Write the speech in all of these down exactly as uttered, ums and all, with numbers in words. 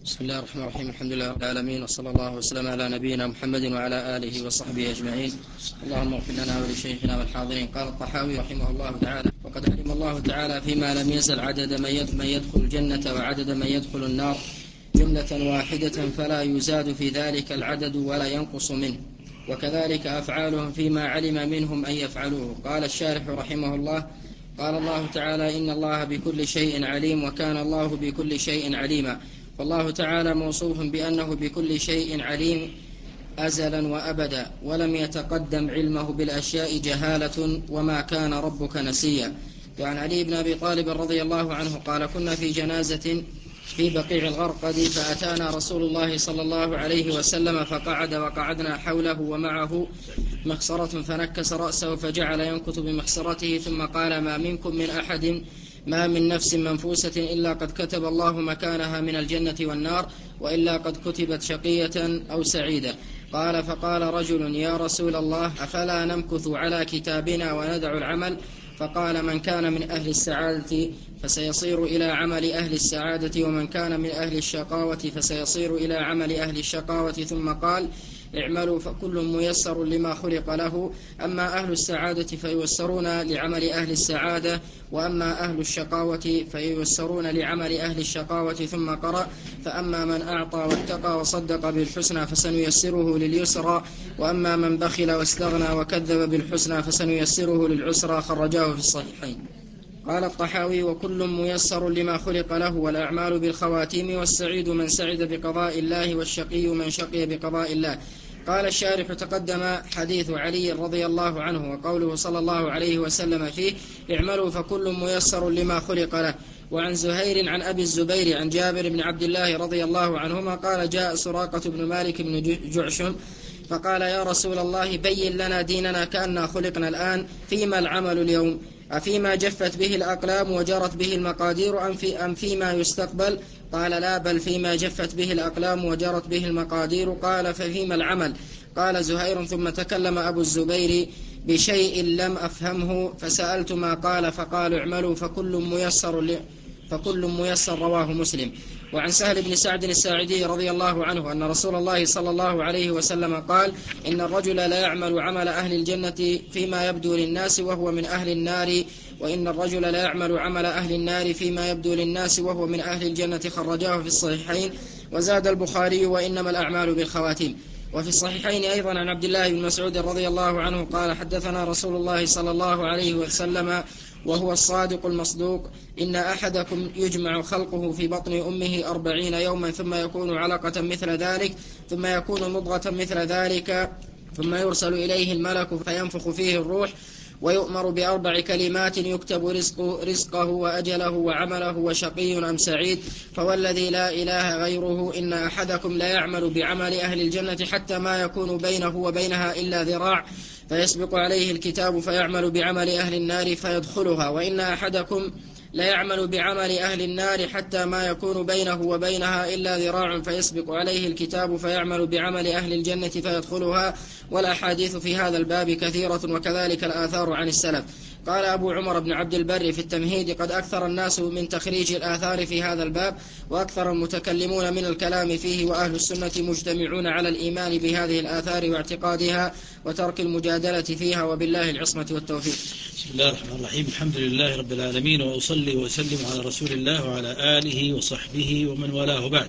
بسم الله الرحمن الرحيم. الحمد لله رب العالمين، وصلى الله وسلم على نبينا محمد وعلى آله وصحبه أجمعين. اللهم اغفر لنا ولشيخنا والحاضرين. قال الطحاوي رحمه الله تعالى: وقد علم الله تعالى فيما لم يزل عدد من يدخل الجنة وعدد من يدخل النار جملة واحدة، فلا يزاد في ذلك العدد ولا ينقص منه، وكذلك أفعالهم فيما علم منهم أن يفعلوه. قال الشارح رحمه الله: قال الله تعالى: إن الله بكل شيء عليم، وكان الله بكل شيء عليما. والله تعالى موصوف بأنه بكل شيء عليم أزلا وأبدا، ولم يتقدم علمه بالأشياء جهالة، وما كان ربك نسيا. وعن علي بن أبي طالب رضي الله عنه قال: كنا في جنازة في بقيع الغرقد، فأتانا رسول الله صلى الله عليه وسلم فقعد وقعدنا حوله ومعه مخصرة، فنكس رأسه فجعل ينكت بمخصرته، ثم قال: ما منكم من أحد ما من نفس منفوسة إلا قد كتب الله مكانها من الجنة والنار، وإلا قد كتبت شقية أو سعيدة. قال: فقال رجل: يا رسول الله، أفلا نمكث على كتابنا وندع العمل؟ فقال: من كان من أهل السعادة فسيصير إلى عمل أهل السعادة، ومن كان من أهل الشقاوة فسيصير إلى عمل أهل الشقاوة. ثم قال: اعملوا فكل ميسر لما خلق له، أما أهل السعادة فييسرون لعمل أهل السعادة، وأما أهل الشقاوة فييسرون لعمل أهل الشقاوة. ثم قرأ: فأما من أعطى واتقى وصدق بالحسنى فسنيسره لليسرى، وأما من بخل واستغنى وكذب بالحسنى فسنيسره للعسرى. خرجاه في الصحيحين. قال الطحاوي: وكل ميسر لما خلق له، والأعمال بالخواتيم، والسعيد من سعد بقضاء الله، والشقي من شقي بقضاء الله. قال الشارح: تقدم حديث علي رضي الله عنه، وقوله صلى الله عليه وسلم فيه: اعملوا فكل ميسر لما خلق له. وعن زهير عن أبي الزبير عن جابر بن عبد الله رضي الله عنهما قال: جاء سراقة بن مالك بن جعشم فقال: يا رسول الله، بين لنا ديننا كأننا خلقنا الآن، فيما العمل اليوم؟ أفيما جفت به الأقلام وجرت به المقادير، أم, في أم فيما يستقبل؟ قال: لا، بل فيما جفت به الأقلام وجرت به المقادير. قال: ففيما العمل؟ قال زهير: ثم تكلم أبو الزبير بشيء لم أفهمه، فسألت ما قال، فقال: اعملوا فكل ميسر ل... فكل ميسر. رواه مسلم. وعن سهل بن سعد الساعدي رضي الله عنه أن رسول الله صلى الله عليه وسلم قال: إن الرجل لا يعمل عمل أهل الجنة فيما يبدو للناس وهو من أهل النار، وإن الرجل لا يعمل عمل أهل النار فيما يبدو للناس وهو من أهل الجنة. خرجاه في الصحيحين. وزاد البخاري: وإنما الأعمال بالخواتيم. وفي الصحيحين أيضا عن عبد الله بن مسعود رضي الله عنه قال: حدثنا رسول الله صلى الله عليه وسلم وهو الصادق المصدوق: إن أحدكم يجمع خلقه في بطن أمه أربعين يوما، ثم يكون علقة مثل ذلك، ثم يكون مضغة مثل ذلك، ثم يرسل إليه الملك فينفخ فيه الروح، ويؤمر بأربع كلمات: يكتب رزقه, رزقه وأجله وعمله وشقي أم سعيد. فوالذي لا إله غيره إن أحدكم لا يعمل بعمل أهل الجنة حتى ما يكون بينه وبينها إلا ذراع، فيسبق عليه الكتاب فيعمل بعمل أهل النار فيدخلها، وإن أحدكم لا يعمل بعمل أهل النار حتى ما يكون بينه وبينها إلا ذراع، فيسبق عليه الكتاب فيعمل بعمل أهل الجنة فيدخلها. والأحاديث في هذا الباب كثيرة، وكذلك الآثار عن السلف. قال أبو عمر بن عبد البر في التمهيد: قد أكثر الناس من تخريج الآثار في هذا الباب، وأكثر المتكلمون من الكلام فيه، وأهل السنة مجتمعون على الإيمان بهذه الآثار واعتقادها وترك المجادلة فيها، وبالله العصمة والتوفيق. بسم الله الرحمن الرحيم. الحمد لله رب العالمين، وأصلي وأسلم على رسول الله وعلى آله وصحبه ومن والاه بعد.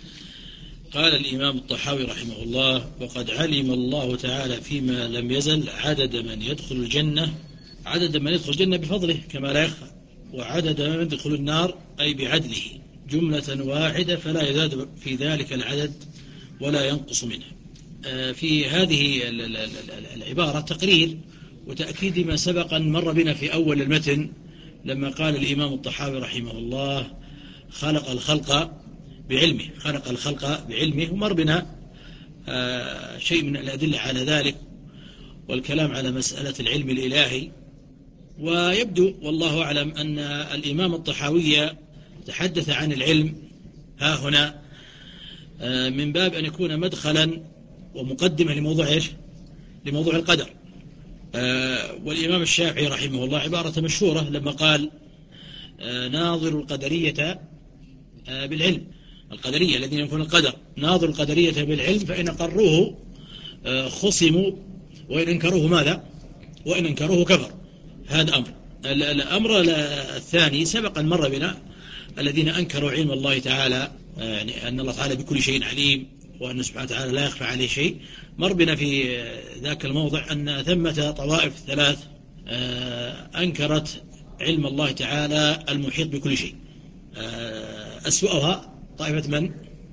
قال الإمام الطحاوي رحمه الله: وقد علم الله تعالى فيما لم يزل عدد من يدخل الجنة، عدد من يدخل الجنة بفضله كما لا يخفى، وعدد من يدخل النار أي بعدله، جملة واحدة، فلا يزاد في ذلك العدد ولا ينقص منه. في هذه العبارة تقرير وتأكيد ما سبق أن مر بنا في أول المتن، لما قال الإمام الطحاوي رحمه الله: خلق الخلق بعلمه، خلق الخلق بعلمه، ومر بنا شيء من الأدلة على ذلك، والكلام على مسألة العلم الإلهي. ويبدو والله أعلم أن الإمام الطحاوي تحدث عن العلم ها هنا من باب أن يكون مدخلا ومقدمة لموضوع إيش؟ لموضوع القدر. والإمام الشافعي رحمه الله عبارة مشهورة لما قال: ناظر القدرية بالعلم، القدرية الذين ينفون القدر. ناظر القدرية بالعلم فإن قروه خصموا وإن انكروه ماذا؟ وإن انكروه كفر. هذا أمر. الأمر الثاني سبقا مر بنا الذين أنكروا علم الله تعالى، يعني أن الله تعالى بكل شيء عليم وأن سبحانه وتعالى لا يخفى عليه شيء. مر بنا في ذاك الموضع أن ثمة طوائف ثلاث أنكرت علم الله تعالى المحيط بكل شيء. أسوأها طائفة من؟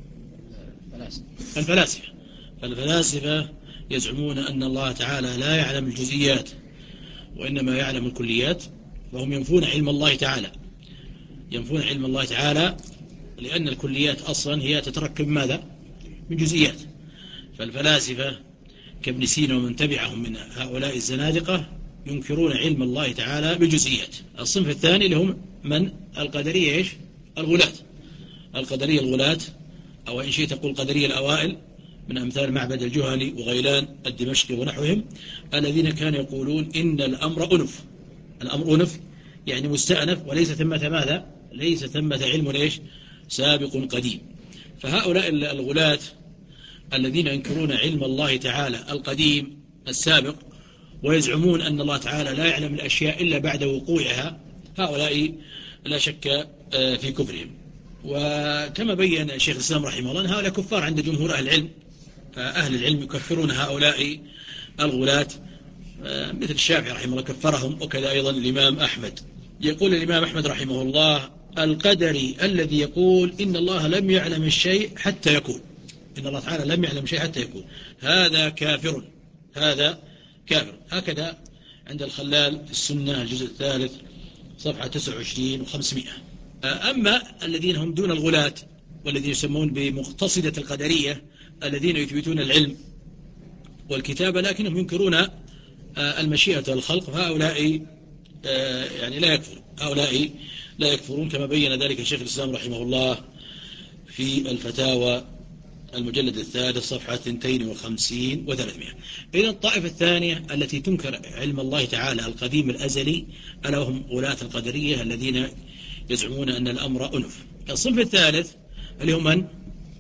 الفلاسفة. فالفلاسفة يزعمون أن الله تعالى لا يعلم الجزئيات وإنما يعلم الكليات، وهم ينفون علم الله تعالى ينفون علم الله تعالى لأن الكليات أصلا هي تتركب ماذا؟ من جزئيات. فالفلاسفة كابن سينا ومن تبعهم من هؤلاء الزنادقة ينكرون علم الله تعالى بالجزئيات. الصنف الثاني لهم من؟ القدرية إيش؟ الغلاة. القدرية الغلاة، أو إن شئت تقول قدرية الأوائل، من أمثال معبد الجهني وغيلان الدمشقي ونحوهم، الذين كانوا يقولون إن الأمر أنف. الأمر أنف يعني مستأنف، وليس ثمة ماذا؟ ليس ثمة علم إيش؟ سابق قديم. فهؤلاء الغلاة الذين ينكرون علم الله تعالى القديم السابق ويزعمون أن الله تعالى لا يعلم الأشياء إلا بعد وقوعها، هؤلاء لا شك في كفرهم. وكما بين شيخ الإسلام رحمه الله أن هؤلاء كفار عند جمهور أهل العلم، فأهل العلم يكفرون هؤلاء الغلاة، مثل الشافعي رحمه الله كفرهم، وكذا أيضا الإمام أحمد. يقول الإمام أحمد رحمه الله: القدري الذي يقول إن الله لم يعلم الشيء حتى يكون، إن الله تعالى لم يعلم شيء حتى يكون، هذا كافر، هذا كافر. هكذا عند الخلال في السنة الجزء الثالث صفحة تسعة وعشرين وخمسمائة. أما الذين هم دون الغلاة والذين يسمون بمقتصدة القدرية الذين يثبتون العلم والكتابة لكنهم ينكرون المشيئة والخلق، فهؤلاء يعني لا يكفرون، هؤلاء لا يكفرون كما بين ذلك الشيخ الإسلام رحمه الله في الفتاوى المجلد الثالث صفحة اثنتين وخمسين وثلاثمائة. إذن الطائفة الثانية التي تنكر علم الله تعالى القديم الأزلي ألا وهم غلاة القدرية الذين يزعمون أن الأمر أنف. الصنف الثالث اللي هم من؟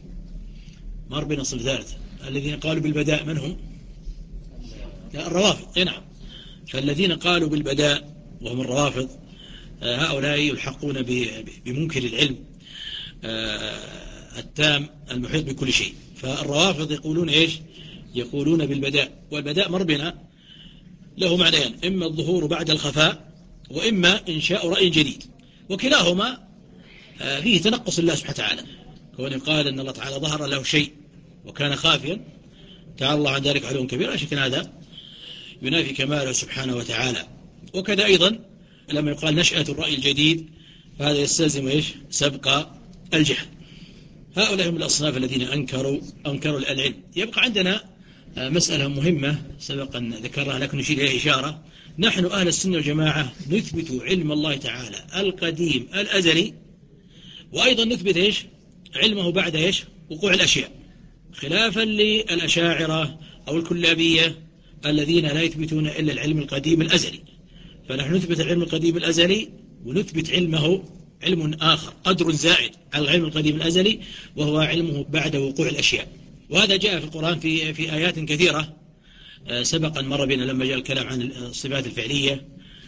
مر بين الصنف الثالث الذين قالوا بالبداء، من هم؟ الروافض. نعم. فالذين قالوا بالبداء وهم الروافض هؤلاء يلحقون بمنكر العلم التام المحيط بكل شيء. فالروافض يقولون إيش؟ يقولون بالبداء، والبداء مر بنا له معنيان: إما الظهور بعد الخفاء، وإما إنشاء رأي جديد، وكلاهما فيه تنقص الله سبحانه وتعالى، كون قال أن الله تعالى ظهر له شيء وكان خافيا، تعالى الله عن ذلك علوا كبيرا، شكل هذا ينافي كماله سبحانه وتعالى. وكذا أيضا لما يقال نشأة الرأي الجديد فهذا يستلزم إيش؟ سبق الجهل. هؤلاء هم الأصناف الذين أنكروا أنكروا العلم. يبقى عندنا مسألة مهمة سبقا ذكرها لكن نشير إليها إشارة: نحن أهل السنة والجماعة نثبت علم الله تعالى القديم الأزلي، وأيضا نثبت إيش؟ علمه بعد إيش؟ وقوع الأشياء، خلافا للأشاعرة أو الكلابية الذين لا يثبتون إلا العلم القديم الأزلي. فنحن نثبت العلم القديم الأزلي ونثبت علمه علم آخر قدر زائد على العلم القديم الأزلي، وهو علمه بعد وقوع الأشياء. وهذا جاء في القرآن في في آيات كثيرة سبقا مر بنا لما جاء الكلام عن الصفات الفعلية.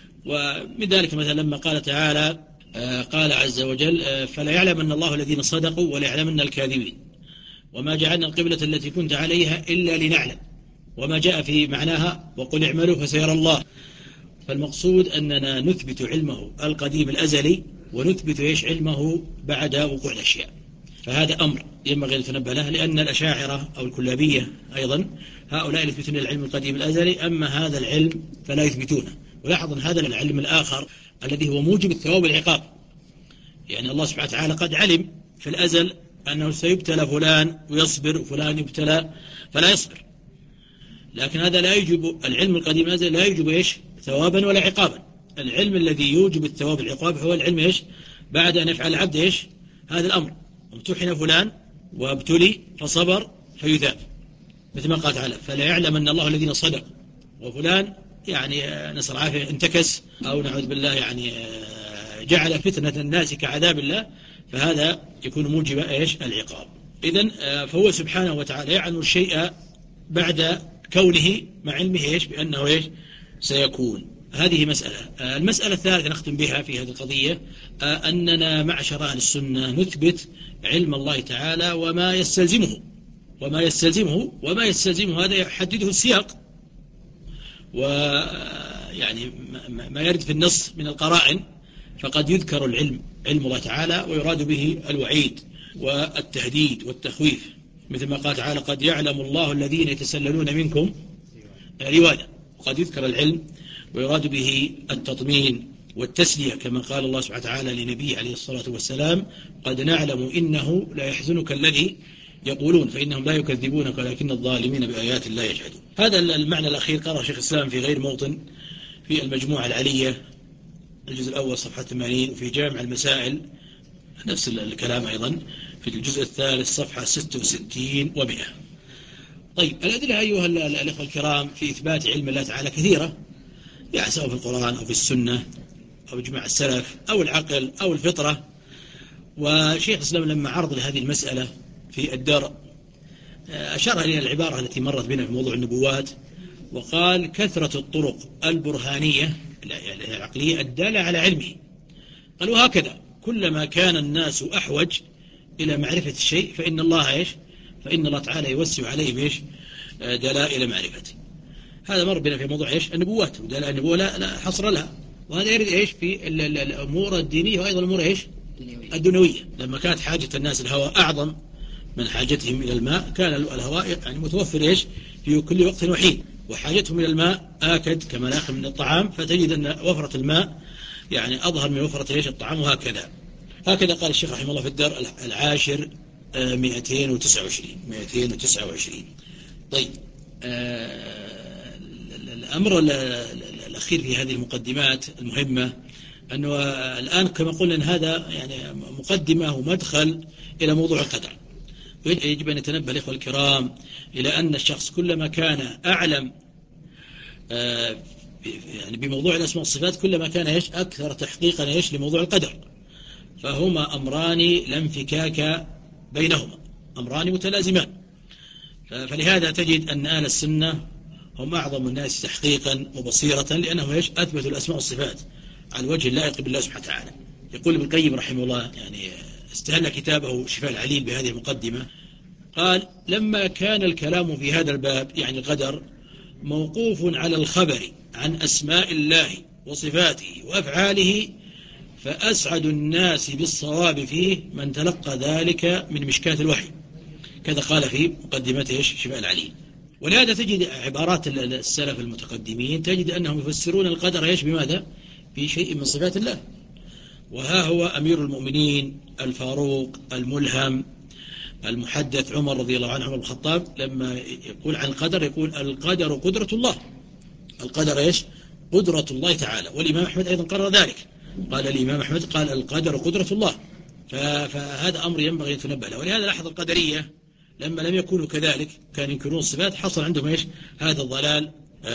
ومن ذلك مثلا لما قال تعالى قال عز وجل: فلا يعلم أن الله الذين صدقوا ولا يعلمن الكاذبين وما جعلنا القبلة التي كنت عليها إلا لنعلم، وما جاء في معناها وقل اعملوا فسيرى الله. فالمقصود أننا نثبت علمه القديم الأزلي ونثبت إيش؟ علمه بعد وقوع الأشياء. فهذا أمر ينبغي أن تنبه له، لأن الأشاعرة أو الكلابية أيضا هؤلاء يثبتون العلم القديم الأزلي، أما هذا العلم فلا يثبتونه. ولاحظ هذا العلم الآخر الذي هو موجب الثواب والعقاب، يعني الله سبحانه وتعالى قد علم في الأزل أنه سيبتلى فلان ويصبر وفلان يبتلى فلا يصبر، لكن هذا لا يجب، العلم القديم الأزلي لا يجب إيش؟ ثوابا ولا عقابا. العلم الذي يوجب الثواب والعقاب هو العلم إيش؟ بعد أن يفعل العبد إيش؟ هذا الأمر. امتحن فلان وابتلي فصبر فيثاب، مثل ما قال تعالى: فلا يعلم أن الله الذين صدقوا، وفلان يعني نسأل العافية انتكس أو نعوذ بالله يعني جعل فتنة الناس كعذاب الله فهذا يكون موجب إيش العقاب. إذن فهو سبحانه وتعالى يعلم الشيء بعد كونه مع علمه إيش بأنه إيش سيكون. هذه مسألة. المسألة الثالثة نختم بها في هذه القضية أننا معشر أهل السنة نثبت علم الله تعالى وما يستلزمه وما يستلزمه وما يستلزمه هذا يحدده السياق، ويعني ما يرد في النص من القرائن، فقد يذكر العلم علم الله تعالى ويراد به الوعيد والتهديد والتخويف، مثل ما قال تعالى قد يعلم الله الذين يتسللون منكم لواذا، وقد يذكر العلم ويراد به التطمين والتسلية، كما قال الله سبحانه وتعالى لنبيه عليه الصلاة والسلام قد نعلم إنه لا يحزنك الذي يقولون فإنهم لا يكذبونك ولكن الظالمين بآيات الله يجحدون. هذا المعنى الأخير قرأ شيخ الإسلام في غير موطن في المجموعة العلية الجزء الأول صفحة ثمانين، وفي جامع المسائل نفس الكلام أيضا في الجزء الثالث صفحة ستة وستين ومئة. طيب الأدلة أيها الأخوة الكرام في إثبات علم الله تعالى كثيرة، يعني سواء في القرآن أو في السنة أو إجماع السلف أو العقل أو الفطرة. وشيخ الإسلام لما عرض لهذه المسألة في الدار أشار إلى العبارة التي مرت بنا في موضوع النبوات، وقال كثرة الطرق البرهانية العقلية الدالة على علمه. قال وهكذا كلما كان الناس أحوج إلى معرفة الشيء فإن الله إيش فإن الله تعالى يوسع عليه بإيش دلائل معرفته. هذا مر بنا في موضوع إيش النبوات، ودلائل النبوة لا, لا حصر لها، وهذا يرد إيش في الأمور الدينية وأيضا الأمور إيش الدنيوية. لما كانت حاجة الناس الهواء أعظم من حاجتهم إلى الماء كان الهواء يعني متوفر إيش في كل وقت وحين، وحاجتهم إلى الماء آكد كما نأخذ من الطعام، فتجد أن وفرة الماء يعني أظهر من وفرة إيش الطعام. وهكذا هكذا قال الشيخ رحمه الله في الدار العاشر مئتين وتسعة وعشرين مئتين وتسعة وعشرين. طيب آه الأمر الأخير في هذه المقدمات المهمة أنه الآن كما قلنا أن هذا يعني مقدمة ومدخل إلى موضوع القدر، يجب أن يتنبه الإخوة الكرام إلى أن الشخص كلما كان أعلم آه يعني بموضوع الأسماء والصفات كلما كان إيش أكثر تحقيقا إيش لموضوع القدر، فهما أمران لا انفكاك بينهما، أمران متلازمان. فلهذا تجد أن أهل السنة هم أعظم الناس تحقيقا وبصيرة، لأنهم إيش أثبتوا الأسماء والصفات على الوجه اللائق بالله سبحانه وتعالى. يقول ابن القيم رحمه الله يعني استهل كتابه شفاء العليل بهذه المقدمة، قال لما كان الكلام في هذا الباب يعني القدر موقوف على الخبر عن أسماء الله وصفاته وأفعاله، فأسعد الناس بالصواب فيه من تلقى ذلك من مشكاة الوحي، كذا قال في مقدمته شفاء العليل. ولهذا تجد عبارات السلف المتقدمين تجد أنهم يفسرون القدر إيش بماذا؟ في شيء من صفات الله. وها هو أمير المؤمنين الفاروق الملهم المحدث عمر رضي الله عنه عمر بن الخطاب لما يقول عن القدر يقول القدر قدرة الله، القدر إيش قدرة الله تعالى. والإمام أحمد أيضا قرر ذلك، قال الإمام أحمد قال القدر قدرة الله، فهذا أمر ينبغي أن يتنبه له. ولهذا لاحظ القدرية لما لم يكونوا كذلك كان ينكرون الصفات حصل عندهم إيش هذا الضلال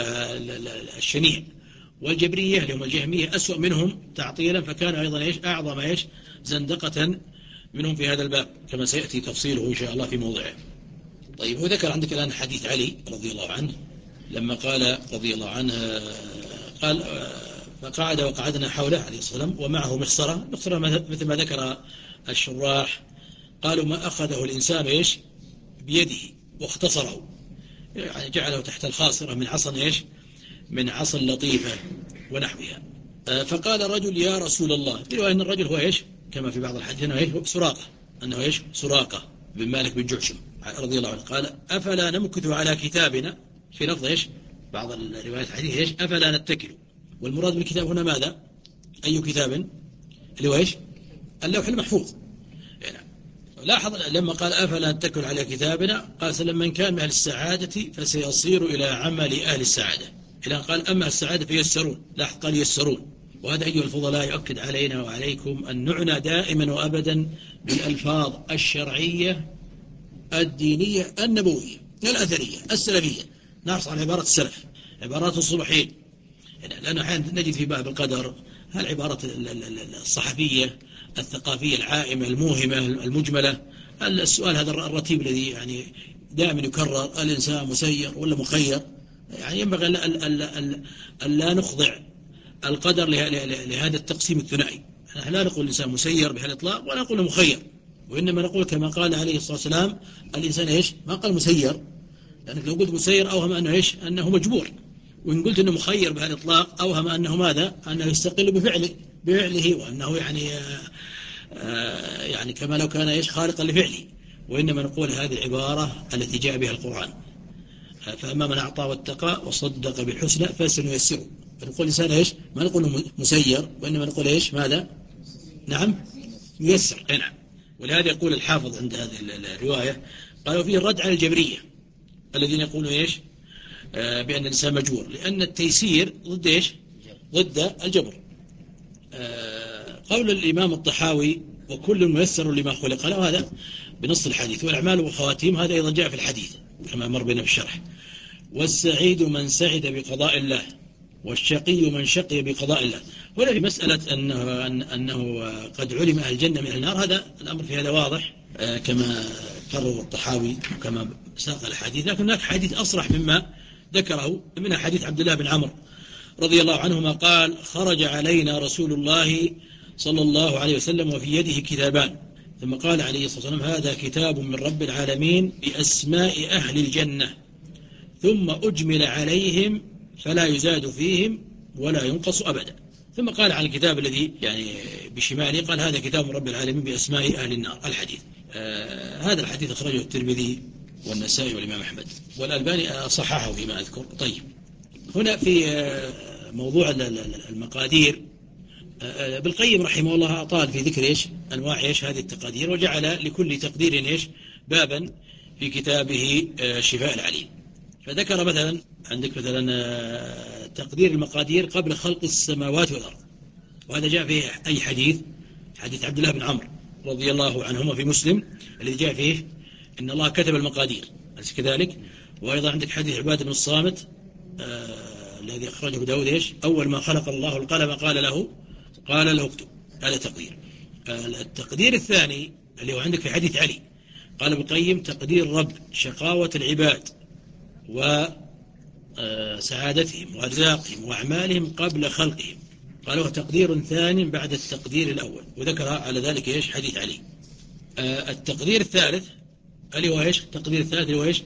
الشنيع. والجبرية اللي هم الجهمية أسوأ منهم تعطيلا، فكانوا أيضا إيش أعظم إيش زندقة منهم في هذا الباب كما سيأتي تفصيله إن شاء الله في موضعه. طيب هو ذكر عندك الآن حديث علي رضي الله عنه لما قال رضي الله عنه قال فقعد وقعدنا حوله عليه الصلاة والسلام ومعه مخصرة، مخصرة مثل ما ذكر الشراح قالوا ما أخذه الإنسان إيش بيده واختصره، يعني جعله تحت الخاصرة من عصا إيش من عصا لطيفة ونحوها. فقال رجل يا رسول الله، رواية أن الرجل هو إيش كما في بعض الحديث أنه إيش سراقة أنه إيش سراقة بن مالك بن جعشم رضي الله عنه، قال أفلا نمكث على كتابنا، في لفظ إيش بعض الروايات الحديث إيش أفلا نتكل، والمراد بالكتاب هنا ماذا؟ أي كتاب؟ اللي هو إيش اللوح المحفوظ. يعني لاحظ لما قال أفلا نتكل على كتابنا قال سلم من كان من أهل السعادة فسيصير إلى عمل أهل السعادة، إلى قال أما السعادة فيسرون، لاحظ قال يسرون. وهذا أيها الفضلاء يؤكد علينا وعليكم أن نعنى دائما وأبدا بالألفاظ الشرعية الدينية النبوية الأثرية السلفية، نحرص على عبارات السلف عبارات الصلحين، لأن أحيانا نجد في باب القدر هالعبارة الصحفية الثقافية العائمة الموهمة المجملة. السؤال هذا الرتيب الذي يعني دائما يكرر: الإنسان مسير ولا مخير؟ يعني ينبغي أن لا نخضع القدر لهذا التقسيم الثنائي. نحن لا نقول الإنسان مسير بهذا الإطلاق ولا نقول مخير، وإنما نقول كما قال عليه الصلاة والسلام: الإنسان إيش؟ ما قال مسير، لأنك لو قلت مسير أوهم أنه إيش؟ أنه مجبور، وإن قلت أنه مخير بهذا الإطلاق أوهم أنه ماذا؟ أنه يستقل بفعله بفعله وأنه يعني آآ آآ يعني كما لو كان إيش؟ خالقا لفعله. وإنما نقول هذه العبارة التي جاء بها القرآن: فأما من أعطى واتقى وصدق بالحسنى فسنيسره. فنقول الإنسان إيش؟ ما نقول مسير، وإنما نقول إيش؟ ماذا؟ نعم ميسر. نعم. ولهذا يقول الحافظ عند هذه الرواية قالوا فيه الرد على الجبرية الذين يقولون إيش؟ آه بأن الإنسان مجبور، لأن التيسير ضد إيش؟ ضد الجبر. آه قول الإمام الطحاوي: وكل ميسر لما خلق له، هذا بنص الحديث. والأعمال والخواتيم هذا أيضا جاء في الحديث كما مر بنا في الشرح. والسعيد من سعد بقضاء الله، والشقي من شقي بقضاء الله. ولا في مسألة أنه, أنه قد علم أهل الجنة من النار، هذا الأمر في هذا واضح آه كما قرر الطحاوي وكما ساق الحديث. لكن هناك حديث أصرح مما ذكره، منها حديث عبد الله بن عمرو رضي الله عنهما قال: خرج علينا رسول الله صلى الله عليه وسلم وفي يده كتابان، ثم قال عليه الصلاة والسلام: هذا كتاب من رب العالمين بأسماء أهل الجنة، ثم أجمل عليهم فلا يزاد فيهم ولا ينقص أبدا. ثم قال عن الكتاب الذي يعني بشماله قال: هذا كتاب من رب العالمين بأسماء أهل النار. الحديث آه هذا الحديث أخرجه الترمذي والنسائي والإمام أحمد، والألباني صححه فيما أذكر. طيب، هنا في آه موضوع المقادير، آه ابن القيم رحمه الله أطال في ذكر إيش؟ أنواع إيش هذه التقادير، وجعل لكل تقدير إيش؟ بابا في كتابه آه شفاء العليل. فذكر مثلا عندك مثلا تقدير المقادير قبل خلق السماوات والأرض، وهذا جاء فيه أي حديث؟ حديث عبد الله بن عمرو رضي الله عنهما في مسلم الذي جاء فيه إن الله كتب المقادير، أليس كذلك؟ وأيضا عندك حديث عبادة بن الصامت آه الذي أخرجه داود إيش؟ أول ما خلق الله القلم قال له قال له اكتب. هذا تقدير. آه التقدير الثاني اللي هو عندك في حديث علي، قال ابن القيم: تقدير رب شقاوة العباد وسعادتهم وأرزاقهم وأعمالهم قبل خلقهم، قال: هو تقدير ثاني بعد التقدير الأول، وذكر على ذلك إيش؟ حديث علي. التقدير الثالث اللي هو إيش؟ التقدير الثالث اللي هو إيش؟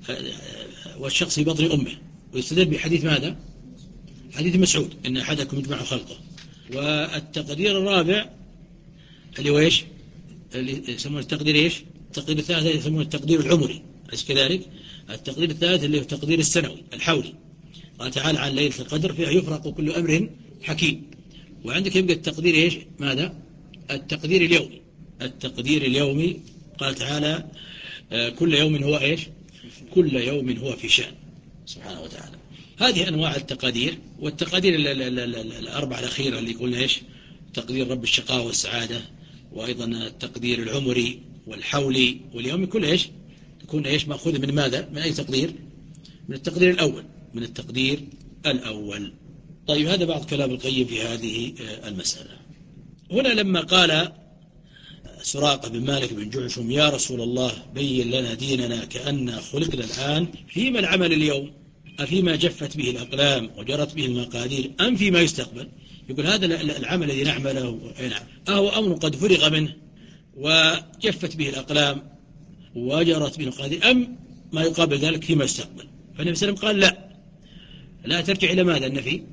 والشخص في بطن أمه، ويستدل بحديث ماذا؟ حديث مسعود: إن أحدكم يجمع خلقه. والتقدير الرابع اللي هو إيش؟ اللي يسمونه التقدير إيش؟ التقدير الثالث يسمونه التقدير العمري، أليس كذلك؟ التقدير الثالث اللي هو التقدير السنوي الحولي، قال تعالى عن ليلة القدر فيها يفرق كل أمر حكيم. وعندك يبقى التقدير إيش؟ ماذا؟ التقدير اليومي. التقدير اليومي قال تعالى: آه كل يوم هو إيش؟ كل يوم هو في شأن سبحانه وتعالى. هذه أنواع التقادير. والتقادير الأربعة الأخيرة اللي قلنا إيش؟ تقدير رب الشقاء والسعادة، وأيضا التقدير العمري والحولي واليومي، كل إيش؟ تكون إيش؟ مأخوذ من ماذا؟ من أي تقدير؟ من التقدير الأول. من التقدير الأول. طيب، هذا بعض كلام القيم في هذه المسألة. هنا لما قال سراقة بن مالك بن جعشم: يا رسول الله بين لنا ديننا كأننا خلقنا الآن، فيما العمل اليوم؟ أفيما جفت به الأقلام وجرت به المقادير أم فيما يستقبل؟ يقول هذا العمل الذي نعمله أهو أمر قد فرغ منه وجفت به الأقلام وجرت به المقادير، أم ما يقابل ذلك فيما يستقبل؟ فالنبي صلى الله عليه وسلم قال: لا لا ترجع إلى ماذا؟ النفي.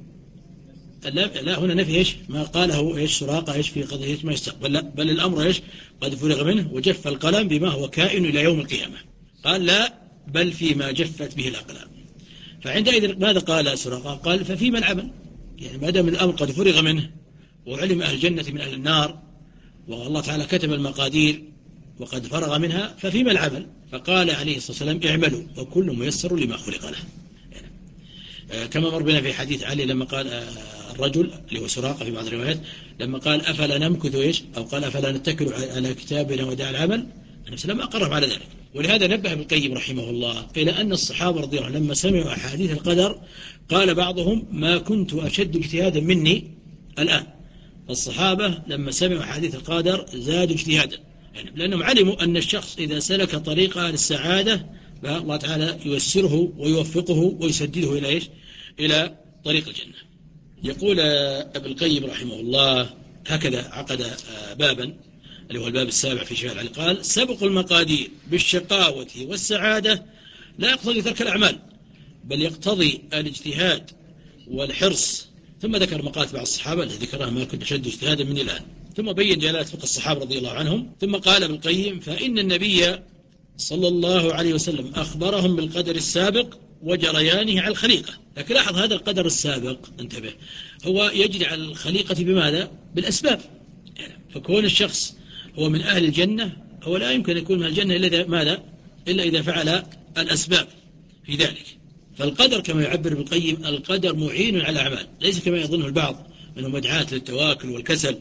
لا، هنا نفي إيش؟ ما قاله إيش سراقة إيش في قضية ما يستقبل، لا، بل الأمر إيش؟ قد فرغ منه وجف القلم بما هو كائن إلى يوم القيامة. قال: لا، بل فيما جفت به الأقلام. فعندئذ ماذا قال سراقة؟ قال: ففيما العمل؟ يعني ما دام الأمر قد فرغ منه وعلم أهل الجنة من أهل النار والله تعالى كتب المقادير وقد فرغ منها، ففيما العمل؟ فقال عليه الصلاة والسلام: اعملوا وكل ميسر لما خلق له. يعني آه كما مر بنا في حديث علي لما قال آه الرجل اللي هو سراقة في بعض الروايات لما قال: أفلا نمكث إيش؟ أو قال: أفلا نتكل على كتابنا ودع العمل؟ النبي صلى الله عليه وسلم أقرهم على ذلك. ولهذا نبه ابن القيم رحمه الله إلى أن الصحابة رضي الله عنهم لما سمعوا أحاديث القدر قال بعضهم: ما كنت أشد اجتهادا مني الآن. الصحابة لما سمعوا حديث القدر زادوا اجتهادا، يعني لأنهم علموا أن الشخص إذا سلك طريقة للسعادة فالله تعالى ييسره ويوفقه ويسدده إلى إيش؟ إلى طريق الجنة. يقول ابن القيم رحمه الله هكذا عقد بابا اللي هو الباب السابع في شفاء العليل، قال: سبق المقادير بالشقاوة والسعادة لا يقتضي ترك الأعمال، بل يقتضي الاجتهاد والحرص. ثم ذكر مقالات بعض الصحابة التي ذكرها ما كنت أشد اجتهادا من الآن، ثم بين جلالة فقه الصحابة رضي الله عنهم، ثم قال ابن القيم: فإن النبي صلى الله عليه وسلم أخبرهم بالقدر السابق وجريانه على الخليقة. لكن لاحظ هذا القدر السابق، انتبه، هو يجري على الخليقة بماذا؟ بالأسباب. فكون الشخص هو من أهل الجنة هو لا يمكن أن يكون من الجنة إلا إذا ماذا؟ إلا إذا فعل الأسباب في ذلك. فالقدر كما يعبر ابن القيم القدر معين على الأعمال، ليس كما يظنه البعض أنه مدعاة للتواكل والكسل.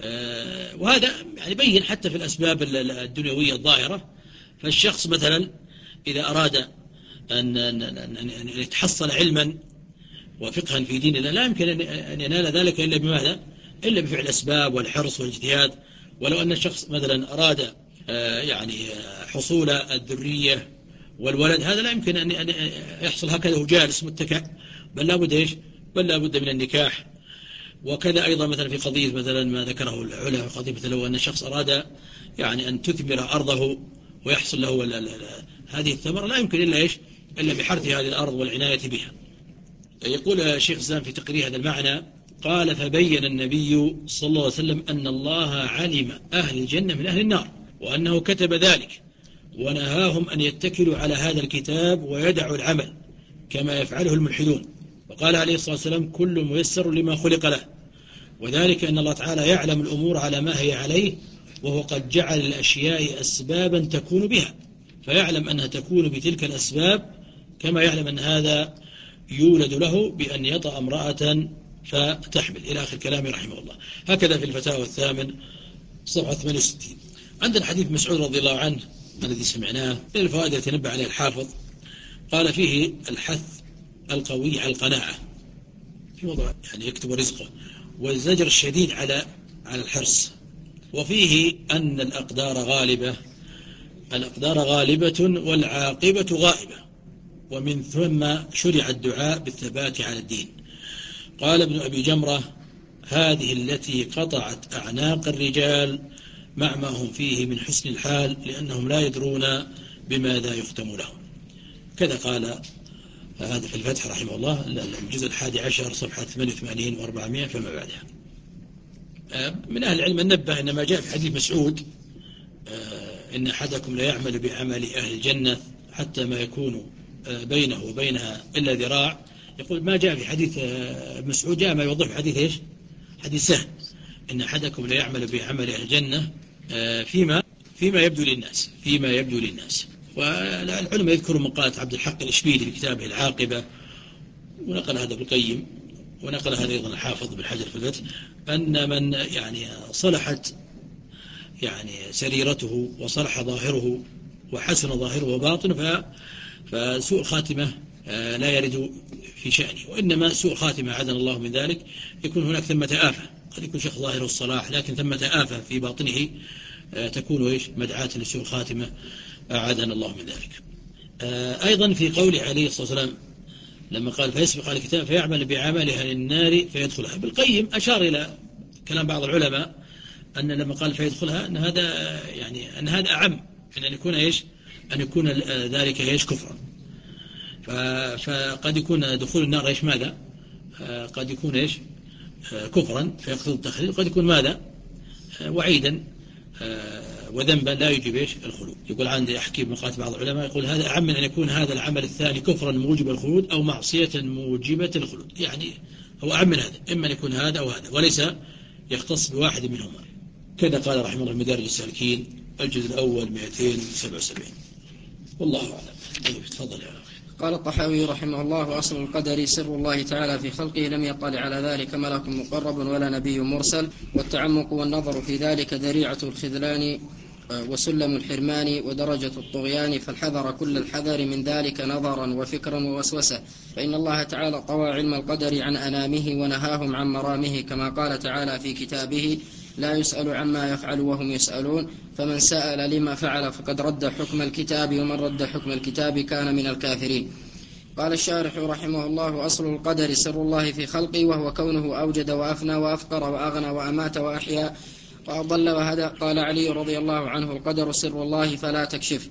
آه وهذا يعني بين حتى في الأسباب الدنيوية الظاهرة. فالشخص مثلا إذا أراد أن, أن, أن, أن يتحصل علما وفقها في دين الله لا يمكن أن ينال ذلك إلا بماذا؟ إلا بفعل الأسباب والحرص والاجتهاد. ولو أن الشخص مثلا أراد آه يعني حصول الذرية والولد، هذا لا يمكن أن يحصل هكذا وهو جالس متكئ، بل لا بد إيش؟ بل لا بد من النكاح. وكذا أيضا مثلا في قضية مثلا ما ذكره العلماء، قضية مثلا لو أن الشخص أراد يعني أن تثمر أرضه ويحصل له هذه الثمرة، لا يمكن إلا إيش؟ إلا بحرث هذه الأرض والعناية بها. يقول الشيخ الإسلام في تقرير هذا المعنى، قال: فبين النبي صلى الله عليه وسلم أن الله علم أهل الجنة من أهل النار، وأنه كتب ذلك، ونهاهم أن يتكلوا على هذا الكتاب ويدعوا العمل كما يفعله الملحدون. وقال عليه الصلاة والسلام: كل ميسر لما خلق له، وذلك أن الله تعالى يعلم الأمور على ما هي عليه، وهو قد جعل الأشياء أسبابا تكون بها، فيعلم أنها تكون بتلك الأسباب، كما يعلم أن هذا يولد له بأن يطأ امرأة فتحمل، إلى آخر كلامه رحمه الله. هكذا في الفتاوى الثامن صفحة ثمانية وستين. عندنا حديث مسعود رضي الله عنه الذي سمعناه، من الفوائد التي تنبه عليه الحافظ، قال فيه الحث القوي على القناعة في وضع يعني يكتب رزقه، والزجر الشديد على على الحرص، وفيه أن الأقدار غالبة الأقدار غالبة والعاقبة غائبة، ومن ثم شرع الدعاء بالثبات على الدين. قال ابن أبي جمرة: هذه التي قطعت أعناق الرجال مع ما هم فيه من حسن الحال، لأنهم لا يدرون بماذا يختم لهم. كذا قال هذا في الفتح رحمه الله، الجزء الحادي عشر صفحة ثمانية وثمانين وأربعمائة فما بعدها. من أهل العلم نبه إن ما جاء في حديث مسعود: إن أحدكم لا يعمل بعمل أهل الجنة حتى ما يكون بينه وبينها إلا ذراع. يقول ما جاء في حديث مسعود جاء ما يوضح في حديث إيش؟ حديث سهل: إن أحدكم لا يعمل بعمل أهل الجنة فيما فيما يبدو للناس فيما يبدو للناس. والعلماء يذكروا مقالة عبد الحق الإشبيلي في كتابه العاقبة، ونقل هذا ابن القيم، ونقل هذا أيضا الحافظ بن حجر في الفتح، أن من يعني صلحت يعني سريرته وصلح ظاهره وحسن ظاهره وباطنه فسوء الخاتمة لا يرد في شأنه، وإنما سوء الخاتمة عاذنا الله من ذلك يكون هناك ثمة آفة، قد يكون شخص ظاهره الصلاح لكن ثمة آفة في باطنه تكون إيش؟ مدعاة لسوء الخاتمة، أعاذنا الله من ذلك. أيضا في قوله عليه الصلاة والسلام لما قال: فيسبق على الكتاب فيعمل بعملها للنار فيدخلها. بالقيم أشار إلى كلام بعض العلماء أن لما قال فيدخلها أن هذا يعني أن هذا أعم من أن يكون إيش؟ أن يكون ذلك إيش؟ كفرا. فقد يكون دخول النار إيش؟ ماذا؟ قد يكون إيش؟ كفرا فيقتضي التخليد، قد يكون ماذا؟ وعيدا وذنبا لا يجب إيش؟ الخلود. يقول عندي أحكي بمقالة بعض العلماء يقول هذا أعم من أن يكون هذا العمل الثاني كفرا موجب الخلود أو معصية موجبة الخلود، يعني هو أعم من هذا، إما أن يكون هذا أو هذا وليس يختص بواحد منهما. كذا قال رحمه الله مدارج السالكين الجزء الأول مئتين وسبعة وسبعين. والله أعلم. تفضل يا أخي. قال الطحاوي رحمه الله: وأصل القدر سر الله تعالى في خلقه، لم يطلع على ذلك ملك مقرب ولا نبي مرسل، والتعمق والنظر في ذلك ذريعة الخذلان وسلم الحرمان ودرجة الطغيان، فالحذر كل الحذر من ذلك نظرا وفكرا ووسوسة، فإن الله تعالى طوى علم القدر عن أنامه ونهاهم عن مرامه، كما قال تعالى في كتابه: لا يسأل عما يفعل وهم يسألون، فمن سأل لما فعل فقد رد حكم الكتاب، ومن رد حكم الكتاب كان من الكافرين. قال الشارح رحمه الله: أصل القدر سر الله في خلقه، وهو كونه أوجد وأفنى وأفقر وأغنى وأمات وأحيا وأضل وهدى. قال علي رضي الله عنه: القدر سر الله فلا تكشف.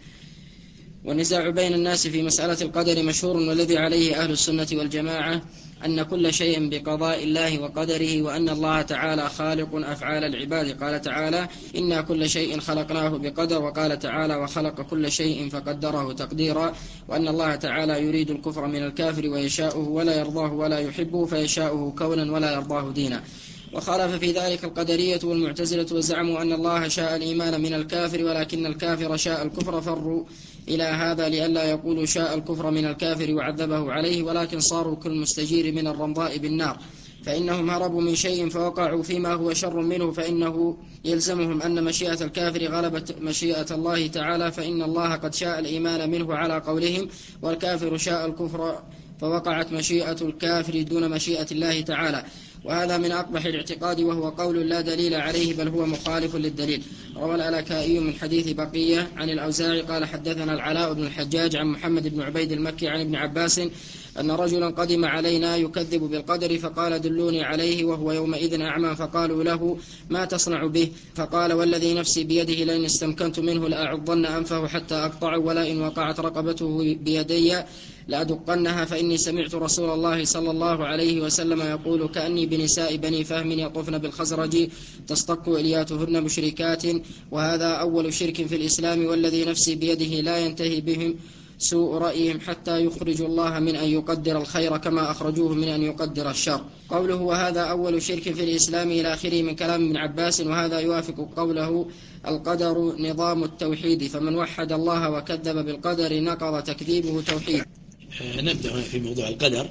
والنزاع بين الناس في مسألة القدر مشهور، والذي عليه أهل السنة والجماعة أن كل شيء بقضاء الله وقدره، وأن الله تعالى خالق أفعال العباد. قال تعالى: إنا كل شيء خلقناه بقدر. وقال تعالى: وخلق كل شيء فقدره تقديرا. وأن الله تعالى يريد الكفر من الكافر ويشاؤه ولا يرضاه ولا يحبه، فيشاؤه كونا ولا يرضاه دينا. وخالف في ذلك القدرية والمعتزلة، وزعموا أن الله شاء الإيمان من الكافر، ولكن الكافر شاء الكفر، فروا إلى هذا لئلا يقولوا شاء الكفر من الكافر وعذبه عليه، ولكن صاروا كالمستجير من الرمضاء بالنار، فإنهم هربوا من شيء فوقعوا فيما هو شر منه، فإنه يلزمهم أن مشيئة الكافر غلبت مشيئة الله تعالى، فإن الله قد شاء الإيمان منه على قولهم، والكافر شاء الكفر، فوقعت مشيئة الكافر دون مشيئة الله تعالى. وهذا من أقبح الاعتقاد، وهو قول لا دليل عليه، بل هو مخالف للدليل. روى الألكائي من حديث بقية عن الأوزاعي قال: حدثنا العلاء بن الحجاج عن محمد بن عبيد المكي عن ابن عباس أن رجلا قدم علينا يكذب بالقدر، فقال: دلوني عليه، وهو يومئذ أعمى، فقالوا له: ما تصنع به؟ فقال: والذي نفسي بيده لئن استمكنت منه لأعضن أنفه حتى أقطعه، ولئن وقعت رقبته بيدي لأدقنها، فإني سمعت رسول الله صلى الله عليه وسلم يقول: كأني بنساء بني فهم يطوفن بالخزرج تصطك إلياتهن مشركات. وهذا أول شرك في الإسلام، والذي نفسي بيده لا ينتهي بهم سوء رأيهم حتى يخرج الله من أن يقدر الخير كما أخرجوه من أن يقدر الشر. قوله وهذا أول شرك في الإسلام إلى آخره من كلام ابن عباس، وهذا يوافق قوله: القدر نظام التوحيد، فمن وحد الله وكذب بالقدر نقض تكذيبه توحيد. نبدأ في موضوع القدر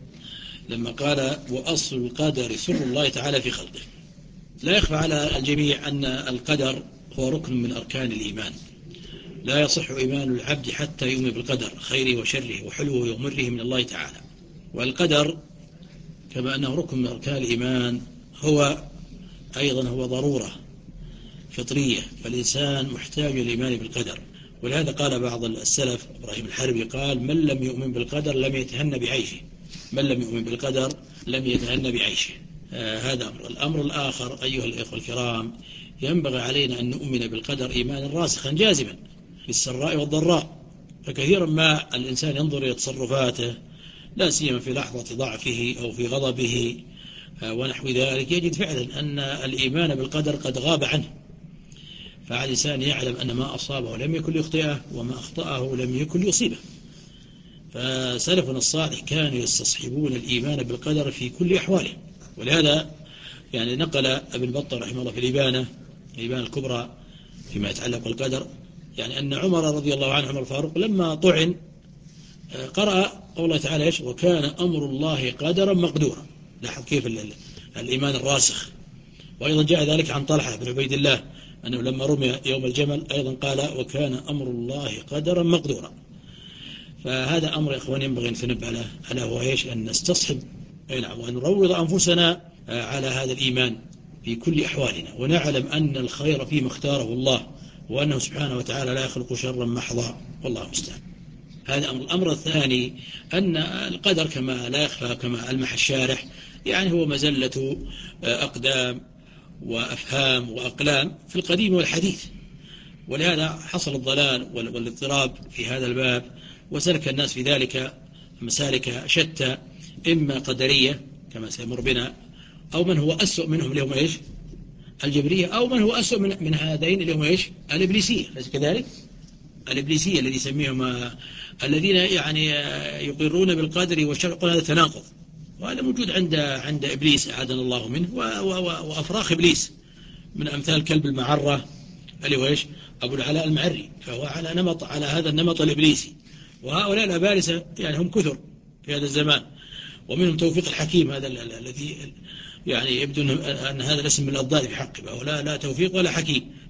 لما قال: وأصل القدر سر الله تعالى في خلقه. لا يخفى على الجميع أن القدر هو ركن من أركان الإيمان، لا يصح إيمان العبد حتى يؤمن بالقدر خيره وشره وحلوه ومره من الله تعالى. والقدر كما أنه ركن من أركان الإيمان هو أيضا هو ضرورة فطرية، فالإنسان محتاج للإيمان بالقدر. ولهذا قال بعض السلف إبراهيم الحربي قال: من لم يؤمن بالقدر لم يتهن بعيشه، من لم يؤمن بالقدر لم يتهن بعيشه. آه هذا أمر. الأمر الآخر أيها الإخوة الكرام، ينبغي علينا أن نؤمن بالقدر إيمانا راسخا جازما بالسراء والضراء. فكثيرا ما الإنسان ينظر إلى تصرفاته لا سيما في لحظة ضعفه أو في غضبه آه ونحو ذلك، يجد فعلا أن الإيمان بالقدر قد غاب عنه. فعلى الإنسان يعلم أن ما أصابه لم يكن ليخطئه، وما أخطأه لم يكن ليصيبه. فسلفنا الصالح كانوا يستصحبون الإيمان بالقدر في كل أحواله. ولهذا يعني نقل ابن بطة رحمه الله في الإبانة الإبانة الكبرى فيما يتعلق بالقدر، يعني أن عمر رضي الله عنه عمر الفاروق لما طعن قرأ قول الله تعالى: وكان أمر الله قدرا مقدورا. لاحظ كيف الإيمان الراسخ. وأيضا جاء ذلك عن طلحة بن عبيد الله أنه لما رمي يوم الجمل أيضا قال: وكان أمر الله قدرا مقدورا. فهذا أمر يا إخوان ينبغي أن نتنبه له، ألا هو إيش؟ أن نستصحب وأن نروض أنفسنا على هذا الإيمان في كل أحوالنا، ونعلم أن الخير فيما اختاره الله، وأنه سبحانه وتعالى لا يخلق شرا محضا، والله المستعان. هذا أمر. الأمر الثاني أن القدر كما لا يخفى كما ألمح الشارح، يعني هو مزلة أقدام وأفهام وأقلام في القديم والحديث. ولهذا حصل الضلال والاضطراب في هذا الباب، وسلك الناس في ذلك مسالك شتى، إما قدرية كما سيمر بنا، أو من هو أسوأ منهم اللي هم إيش؟ الجبرية، أو من هو أسوأ من, من هذين اللي هم إيش؟ الإبليسية. ليس كذلك؟ الإبليسية الذي يسميهم الذين يعني يقرون بالقدر والشرع، يقول هذا تناقض. وهذا موجود عند عند إبليس أعاذنا الله منه، وأفراخ إبليس من أمثال كلب المعرة اللي هو إيش؟ أبو العلاء المعري، فهو على نمط على هذا النمط الإبليسي. وهؤلاء الأبارسة يعني هم كثر في هذا الزمان، ومنهم توفيق الحكيم هذا الذي يعني يبدو أن هذا الاسم من الأضداد في حقه، ولا لا توفيق ولا حكيم،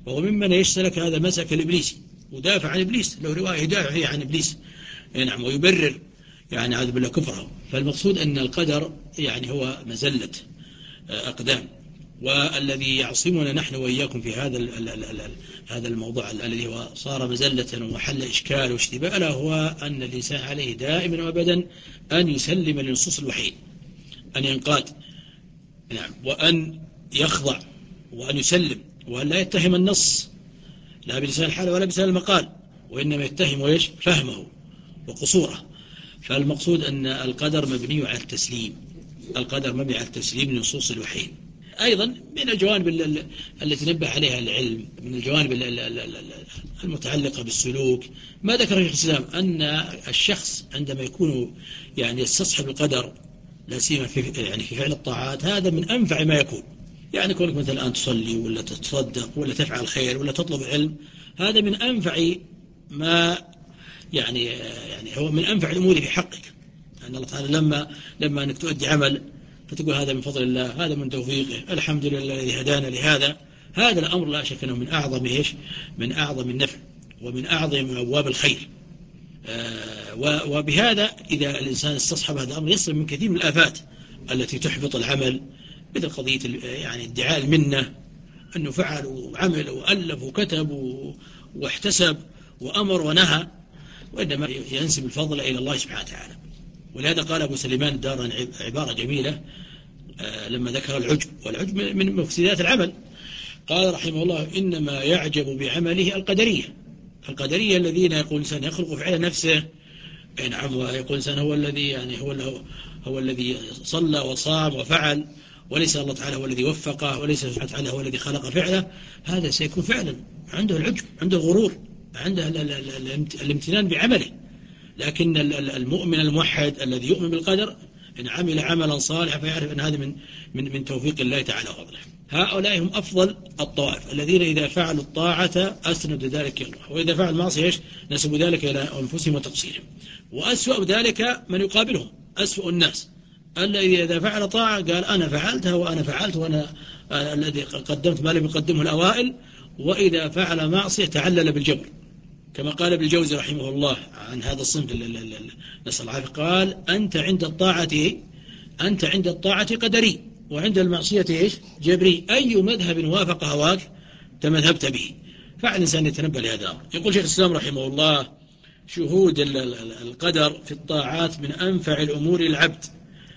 وهو ممن يسلك هذا المسلك الإبليسي ودافع عن إبليس، له رواية يدافع فيها عن إبليس نعم ويبرر يعني عذب الله كفره. فالمقصود أن القدر يعني هو مزلة أقدام، والذي يعصمنا نحن وإياكم في هذا هذا الموضوع الذي هو صار مزلة ومحل إشكال واشتباه له هو أن الإنسان عليه دائما وأبدا أن يسلم لنصوص الوحي، أن ينقاد نعم وأن يخضع وأن يسلم، وأن لا يتهم النص لا بلسان الحال ولا بلسان المقال، وإنما يتهم ويش فهمه وقصوره. فالمقصود أن القدر مبني على التسليم، القدر مبني على التسليم لنصوص الوحي. أيضا من الجوانب التي نبه عليها العلم من الجوانب المتعلقة بالسلوك ما ذكر شيخ الإسلام أن الشخص عندما يكون يعني يستصحب القدر لا سيما في يعني في فعل الطاعات هذا من أنفع ما يكون. يعني كونك مثلا الآن تصلي ولا تتصدق ولا تفعل خير ولا تطلب علم، هذا من أنفع ما يعني يعني هو من أنفع الأمور في حقك. أن الله تعالى لما لما أنك تؤدي عمل فتقول هذا من فضل الله، هذا من توفيقه، الحمد لله الذي هدانا لهذا، هذا الأمر لا شك أنه من أعظم إيش من أعظم النفع ومن أعظم أبواب الخير. آه وبهذا إذا الإنسان استصحب هذا الأمر يسلم من كثير من الآفات التي تحبط العمل، مثل قضية يعني ادعاء المنة، أنه فعل وعمل وألف وكتب واحتسب وأمر ونهى، وإنما ينسب الفضل إلى الله سبحانه وتعالى. ولهذا قال أبو سليمان الداراني عبارة جميلة لما ذكر العجب، والعجب من مفسدات العمل، قال رحمه الله إنما يعجب بعمله القدرية. القدرية الذين يقول الإنسان يخلق فعل نفسه نعم، ويقول الإنسان هو الذي يعني هو هو, هو الذي صلى وصام وفعل، وليس الله تعالى هو الذي وفقه، وليس سبحانه وتعالى هو الذي خلق فعله. هذا سيكون فعلا عنده العجب، عنده الغرور، عنده الامتنان بعمله. لكن المؤمن الموحد الذي يؤمن بالقدر إن عمل عملا صالحا فيعرف أن هذا من من من توفيق الله تعالى وفضله. هؤلاء هم أفضل الطوائف الذين إذا فعلوا الطاعة أسندوا ذلك إلى الله، وإذا فعلوا المعصية نسبوا ذلك إلى أنفسهم وتقصيرهم. وأسوأ ذلك من يقابلهم، أسوأ الناس الذي إذا فعل طاعة قال أنا فعلتها وأنا فعلت وأنا الذي قدمت ما لم يقدمه الأوائل، وإذا فعل معصية تعلل بالجبر، كما قال ابن الجوزي رحمه الله عن هذا الصنف نسأل الله، قال أنت عند الطاعة أنت عند الطاعة قدري، وعند المعصية إيش جبري، أي مذهب وافق هواك تمذهبت به. فعل الإنسان يتنبه لهذا الأمر. يقول شيخ الإسلام رحمه الله شهود القدر في الطاعات من أنفع الأمور للعبد،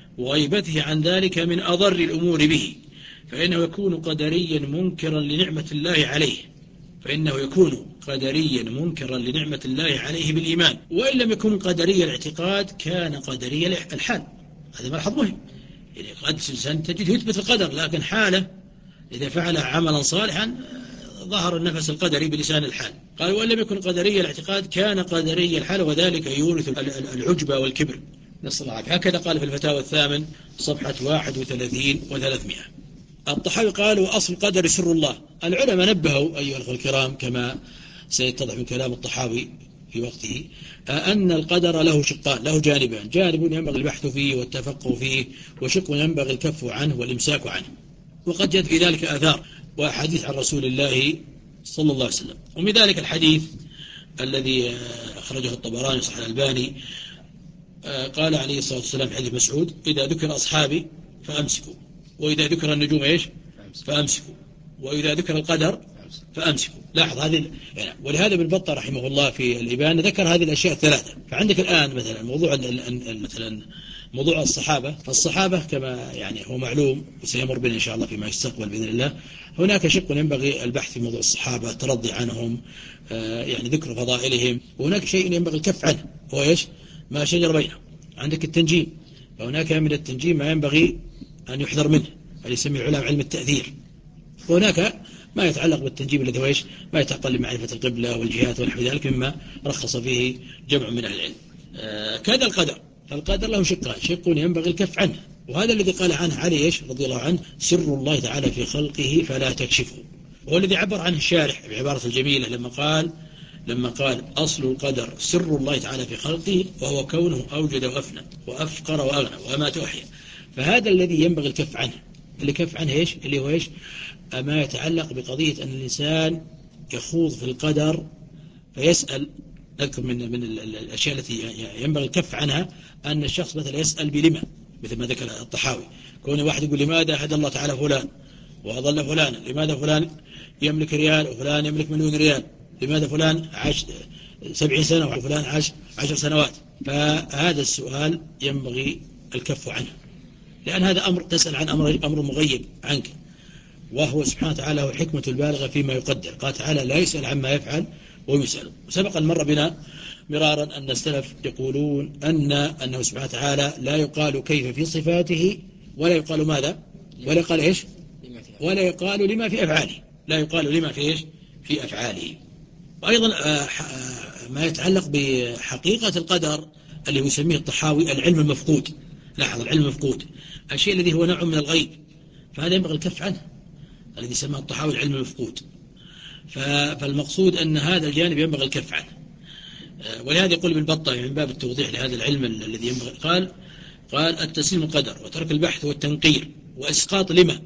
وغيبته عن ذلك من أضر الأمور به، فإنه يكون قدريا منكرا لنعمة الله عليه فإنه يكون قدريا منكرا لنعمة الله عليه بالإيمان، وإن لم يكن قدري الاعتقاد كان قدري الحال. هذا ملحظ مهم، يعني قد الإنسان تجد يثبت القدر، لكن حاله إذا فعل عملا صالحا ظهر النفس القدري بلسان الحال. قال وإن لم يكن قدري الاعتقاد كان قدري الحال، وذلك يورث العجب والكبر. نسأل الله العافية. هكذا قال في الفتاوى الثامن صفحة واحد وثلاثين وثلاثمائة. الطحاوي قال وأصل القدر سر الله. العلماء نبهوا أيها الأخوة الكرام كما سيتضح من كلام الطحاوي في وقته أن القدر له شقان، له جانبان، جانب ينبغي البحث فيه والتفقه فيه، وشق ينبغي الكف عنه والإمساك عنه. وقد جاءت في ذلك آثار وأحاديث عن رسول الله صلى الله عليه وسلم. ومن ذلك الحديث الذي أخرجه الطبراني صحيح الألباني قال عليه الصلاة والسلام حديث مسعود إذا ذكر أصحابي فأمسكوا، وإذا ذكر النجوم إيش فأمسكوا، وإذا ذكر القدر فأمسكوا. لاحظ هذه يعني. ولهذا ابن بطة رحمه الله في الإبانة ذكر هذه الأشياء الثلاثة. فعندك الآن مثلا موضوع مثلا موضوع الصحابة، فالصحابة كما يعني هو معلوم وسيمر بنا إن شاء الله فيما يستقبل بإذن الله، هناك شق ينبغي البحث في موضوع الصحابة، الترضي عنهم، آه يعني ذكر فضائلهم، وهناك شيء ينبغي الكف عنه هو إيش ما شجر بينهم. عندك التنجيم، فهناك من التنجيم ما ينبغي أن يحذر منه، هذا يسميه علماء علم التأثير. وهناك ما يتعلق بالتنجيم الذي هو إيش ما يتعلق لمعرفة القبلة والجهات ونحو ذلك مما رخص فيه جمع من أهل العلم. آه كذا القدر، فالقدر له شقان، شق ينبغي الكف عنه، وهذا الذي قال عنه علي إيش رضي الله عنه سر الله تعالى في خلقه فلا تكشفه، وهو الذي عبر عنه الشارح بعبارة الجميلة لما قال لما قال أصل القدر سر الله تعالى في خلقه وهو كونه أوجد وأفنى وأفقر وأغنى وأمات وأحيا. فهذا الذي ينبغي الكف عنه، اللي كف عنه إيش اللي هو إيش ما يتعلق بقضية أن الإنسان يخوض في القدر فيسأل، نذكر من من الأشياء التي ينبغي الكف عنها أن الشخص مثلا يسأل بلما، مثل ما ذكر الطحاوي، كون واحد يقول لماذا هدى الله تعالى فلان وأضل فلانا، لماذا فلان يملك ريال وفلان يملك مليون ريال، لماذا فلان عاش سبعين سنة وفلان عاش عشر سنوات. فهذا السؤال ينبغي الكف عنه، لأن هذا أمر تسأل عن أمر, أمر مغيب عنك، وهو سبحانه وتعالى هو حكمة البالغة فيما يقدر. قال تعالى لا يسأل عما يفعل ويسأل. وسبق المرة بنا مرارا أن السلف يقولون أن أنه سبحانه وتعالى لا يقال كيف في صفاته، ولا يقال ماذا، ولا يقال إيش، ولا يقال لما في أفعاله، لا يقال لما في إيش، في أفعاله. وأيضا ما يتعلق بحقيقة القدر اللي يسميه الطحاوي العلم المفقود. لاحظ، العلم المفقود الشيء الذي هو نوع من الغيب، فهذا ينبغي الكف عنه، الذي سماه الطحاوي العلم المفقود. فالمقصود أن هذا الجانب ينبغي الكف عنه. ولهذا يقول ابن بطة من باب التوضيح لهذا العلم الذي ينبغي، قال قال التسليم القدر وترك البحث والتنقير وإسقاط لما،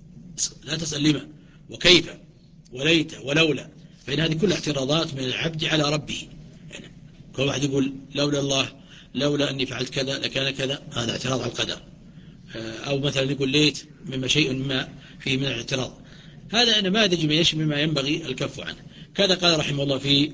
لا تسأل لما وكيف وليت ولولا، فإن هذه كل اعتراضات من العبد على ربه. يعني كل واحد يقول لولا الله، لولا أني فعلت كذا لكان كذا، هذا اعتراض على القدر. أو مثلا يقول ليت مما شيء ما فيه من الاعتراض، هذا نماذج مما ينبغي الكف عنه. كذا قال رحمه الله في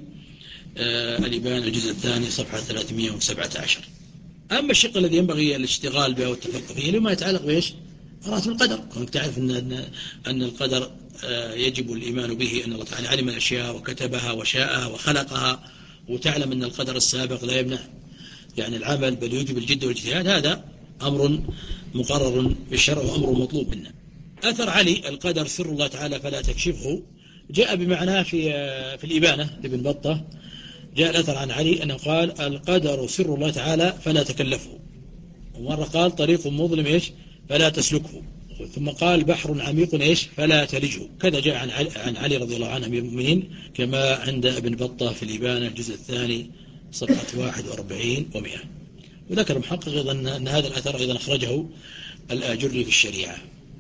الإبانة الجزء الثاني صفحة ثلاثمائة وسبعة عشر. أما الشق الذي ينبغي الاشتغال به والتفقه فيه لما يتعلق بإيش، مراتب القدر. كونك تعرف أن أن القدر يجب الإيمان به، أن الله تعالى علم الأشياء وكتبها وشاءها وخلقها، وتعلم أن القدر السابق لا يمنع يعني العمل بل يوجب الجد والاجتهاد. هذا أمر مقرر بالشرع وأمر مطلوب منا. أثر علي القدر سر الله تعالى فلا تكشفه جاء بمعناه في في الإبانة لابن بطة. جاء الأثر عن علي أنه قال القدر سر الله تعالى فلا تكلفه، ومرة قال طريق مظلم إيش فلا تسلكه، ثم قال بحر عميق إيش فلا تلجه. كذا جاء عن علي, عن علي رضي الله عنه أمير المؤمنين كما عند ابن بطة في الإبانة الجزء الثاني صفحة واحد وأربعين ومئة. وذكر المحقق أيضا أن هذا الأثر أيضا أخرجه الآجري في الشريعة.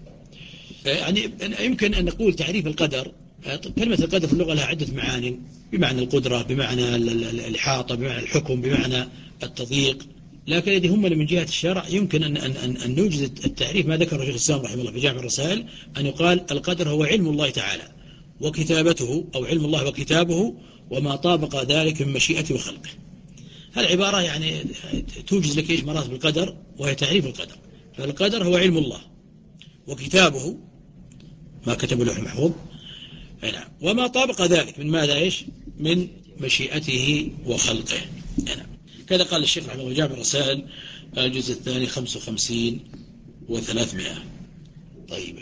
يعني يمكن أن نقول تعريف القدر، كلمة القدر في اللغة لها عدة معاني، بمعنى القدرة، بمعنى الإحاطة، بمعنى الحكم، بمعنى التضييق. لكن الذي هم من جهة الشرع يمكن أن, أن, أن, أن نوجد التعريف ما ذكره شيخ الإسلام رحمه الله في جامع الرسائل، أن يقال القدر هو علم الله تعالى وكتابته، أو علم الله وكتابه وما طابق ذلك من مشيئته وخلقه. هالعبارة يعني توجد لك إيش مراتب القدر، وهي تعريف القدر. فالقدر هو علم الله وكتابه ما كتبه له المحفوظ، نعم، وما طابق ذلك من ماذا إيش من مشيئته وخلقه. نعم. كذا قال الشيخ رحمه الله جامع الرسائل الجزء الثاني خمسة وخمسين وثلاثمائة. طيب،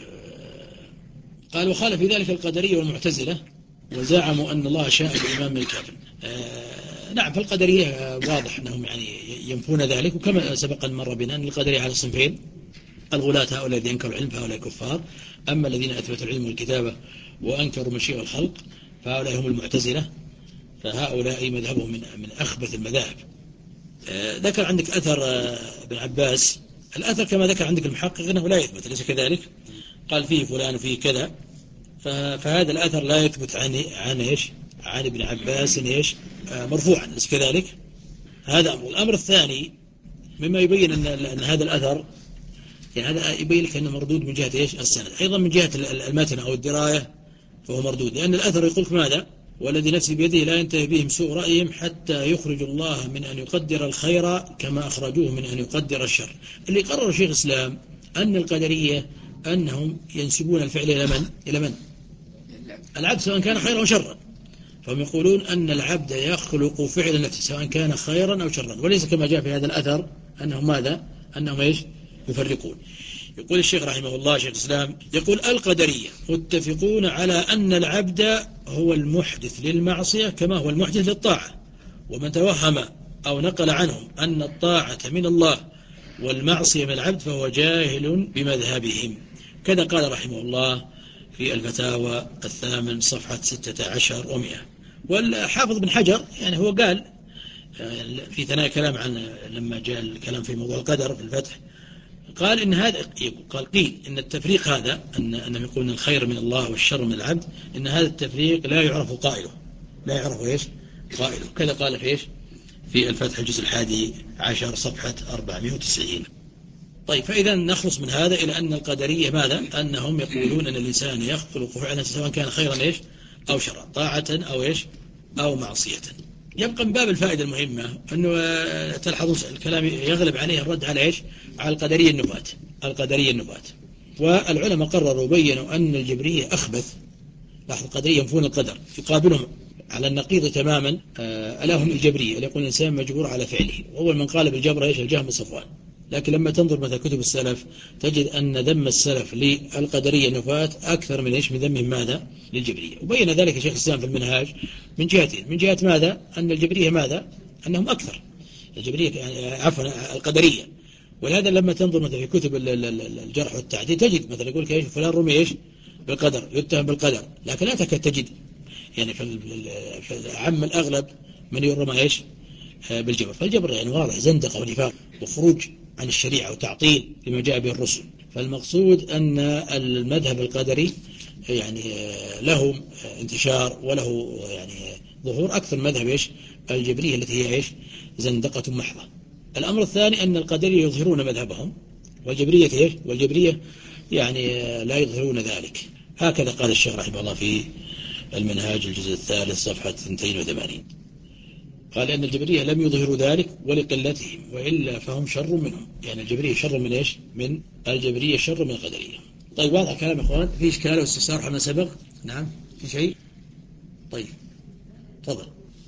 قال وخالف في ذلك القدرية والمعتزلة وزعموا أن الله شاء الإمام من الكافر. نعم، فالقدرية واضح أنهم يعني ينفون ذلك، وكما سبق المرة بنا أن القدرية على صنفين: الغلاة هؤلاء الذين ينكروا العلم فهؤلاء كفار، أما الذين أثبتوا العلم والكتابة وأنكروا مشيئة الخلق فهؤلاء هم المعتزلة، فهؤلاء مذهبهم من من أخبث المذاهب. ذكر عندك أثر ابن عباس، الأثر كما ذكر عندك المحقق أنه لا يثبت، ليس كذلك؟ قال فيه فلان وفيه كذا، فهذا الأثر لا يثبت عن عن إيش عن ابن عباس إيش مرفوعا، ليس كذلك؟ هذا أمر. الأمر الثاني مما يبين أن, أن هذا الأثر يعني هذا يبين لك أنه مردود من جهة إيش السند، أيضا من جهة المتن أو الدراية فهو مردود، لأن الأثر يقول ماذا؟ والذي نفسي بيده لا ينتهي بهم سوء رأيهم حتى يخرج الله من أن يقدر الخير كما أخرجوه من أن يقدر الشر. اللي قرر شيخ الإسلام أن القدرية أنهم ينسبون الفعل إلى من؟ إلى من؟ العبد سواء كان خيرا أو شرا، فهم يقولون أن العبد يخلق فعل نفسه سواء كان خيرا أو شرا، وليس كما جاء في هذا الأثر أنهم ماذا؟ أنهم إيش؟ يفرقون. يقول الشيخ رحمه الله شيخ الإسلام يقول القدرية متفقون على أن العبد هو المحدث للمعصية كما هو المحدث للطاعة، ومن توهم أو نقل عنهم أن الطاعة من الله والمعصية من العبد فهو جاهل بمذهبهم. كذا قال رحمه الله في الفتاوى الثامن صفحة ستة عشر ومئة. والحافظ بن حجر يعني هو قال في ثناء كلام عن لما جاء الكلام في موضوع القدر في الفتح، قال إن هذا قال قيل إن التفريق هذا أن أنهم يقولون الخير من الله والشر من العبد، إن هذا التفريق لا يعرف قائله، لا يعرف إيش قائله. كذا قال في إيش في الفتح الجزء الحادي عشر صفحة أربعمائة وتسعين. طيب، فإذا نخلص من هذا إلى أن القدرية ماذا؟ أنهم يقولون أن الإنسان يخلق فعلا سواء كان خيرا إيش أو شرا، طاعة أو إيش أو معصية. يبقى من باب الفائدة المهمة أنه تلحظون الكلام يغلب عليه الرد على إيش على القدرية النفاة، القدرية النفاة. والعلماء قرروا وبينوا أن الجبرية أخبث. لاحظ القدرية ينفون القدر، يقابلهم على النقيض تماما ألاهم الجبرية اللي يقول الإنسان مجبور على فعله. وأول من قال بالجبر إيش الجهم بن صفوان. لكن لما تنظر مثل كتب السلف تجد أن ذم السلف للقدرية النفاة أكثر من إيش من ذمهم ماذا للجبرية. وبين ذلك شيخ الإسلام في المنهاج من جهتين، من جهة ماذا أن الجبرية ماذا أنهم أكثر الجبرية يعني عفوا القدرية. ولهذا لما تنظر مثل في كتب الجرح والتعديل تجد مثلا يقول كيف فلان رمي إيش بالقدر، يتهم بالقدر، لكن لا تكاد تجد يعني في عم الأغلب من يرمى إيش بالجبر. فالجبر يعني واضح زندقة ونفاق وخروج عن الشريعة وتعطيل لما جاء به الرسل. فالمقصود أن المذهب القدري يعني له انتشار وله يعني ظهور أكثر مذهب إيش الجبرية التي هي إيش زندقة محضة. الأمر الثاني أن القدرية يظهرون مذهبهم والجبرية إيش والجبرية يعني لا يظهرون ذلك. هكذا قال الشيخ رحمه الله في المنهاج الجزء الثالث صفحة اثنين وثمانين. قال أن الجبرية لم يظهروا ذلك ولقلتهم وإلا فهم شر منهم. يعني الجبرية شر من إيش من الجبرية شر من القدرية. طيب واضح كلام يا إخوان؟ في إشكال واستفسار حما سبق؟ نعم في شيء؟ طيب تفضل.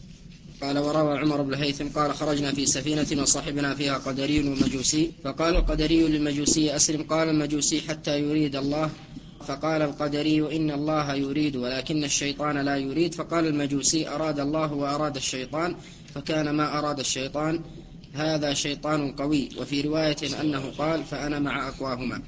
قال وروى عمر بن الهيثم قال خرجنا في سفينة وصاحبنا فيها قدري ومجوسي، فقال القدري للمجوسي أسلم، قال المجوسي حتى يريد الله، فقال القدري إن الله يريد ولكن الشيطان لا يريد، فقال المجوسي أراد الله وأراد الشيطان، فكان ما أراد الشيطان هذا شيطان قوي. وفي رواية أنه قال فأنا مع أقواهما.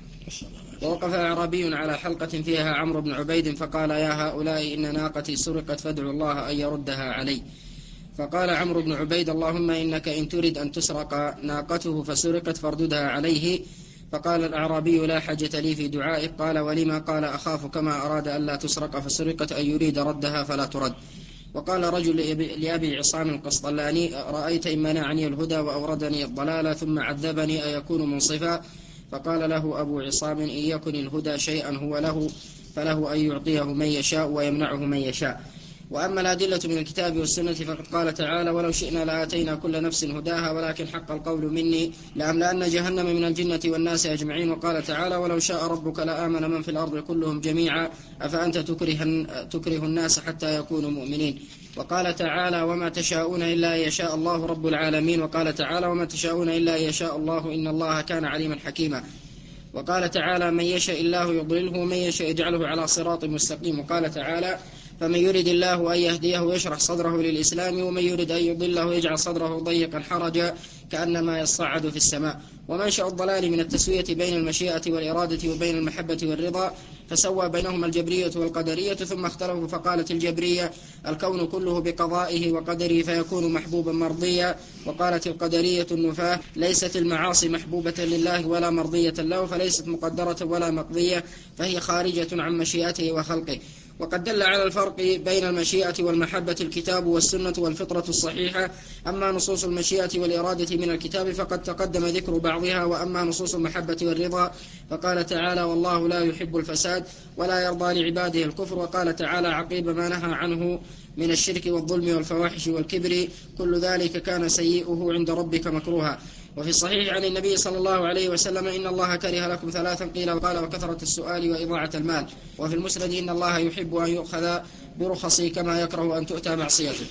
ووقف أعرابي على حلقة فيها عمرو بن عبيد فقال يا هؤلاء إن ناقتي سرقت فادعوا الله أن يردها علي. فقال عمرو بن عبيد اللهم إنك إن تريد أن تسرق ناقته فسرقت فارددها عليه. فقال الأعرابي لا حاجة لي في دعائك. قال ولما؟ قال أخاف كما أراد ألا تسرق فسرقت أن يريد ردها فلا ترد. وقال رجل لأبي عصام القسطلاني رأيت إن منعني الهدى وأوردني الضلال ثم عذبني أيكون منصفا؟ فقال له أبو عصام إن يكن الهدى شيئا هو له فله أن يعطيه من يشاء ويمنعه من يشاء. وأما الأدلة من الكتاب والسنة فقد قال تعالى ولو شئنا لآتينا كل نفس هداها ولكن حق القول مني لأملأن جهنم من الجنة والناس أجمعين. وقال تعالى ولو شاء ربك لآمن من في الأرض كلهم جميعا أفأنت تكره, تكره الناس حتى يكونوا مؤمنين. وقال تعالى وما تشاءون إلا يشاء الله رب العالمين. وقال تعالى وما تشاءون إلا يشاء الله إن الله كان عليما حكيما. وقال تعالى من يشاء الله يضلله ومن يشاء يجعله على صراط مستقيم. وقال تعالى فمن يرد الله أن يهديه يشرح صدره للإسلام ومن يرد أن يضله يجعل صدره ضيقا حرجا كأنما يصعد في السماء. ومنشأ الضلال من التسوية بين المشيئة والإرادة وبين المحبة والرضا، فسوى بينهما الجبرية والقدرية ثم اختلفوا فقالت الجبرية الكون كله بقضائه وقدره فيكون محبوبا مرضيا. وقالت القدرية النفاة ليست المعاصي محبوبة لله ولا مرضية له فليست مقدرة ولا مقضية فهي خارجة عن مشيئته وخلقه. وقد دل على الفرق بين المشيئة والمحبة الكتاب والسنة والفطرة الصحيحة. أما نصوص المشيئة والإرادة من الكتاب فقد تقدم ذكر بعضها، وأما نصوص المحبة والرضا فقال تعالى والله لا يحب الفساد ولا يرضى لعباده الكفر. وقال تعالى عقيب ما نهى عنه من الشرك والظلم والفواحش والكبر كل ذلك كان سيئه عند ربك مكروها. وفي الصحيح عن النبي صلى الله عليه وسلم إن الله كره لكم ثلاثا قيل وقال وكثرة السؤال وإضاعة المال. وفي المسند إن الله يحب أن يؤخذ برخصه كما يكره أن تؤتى معصيته.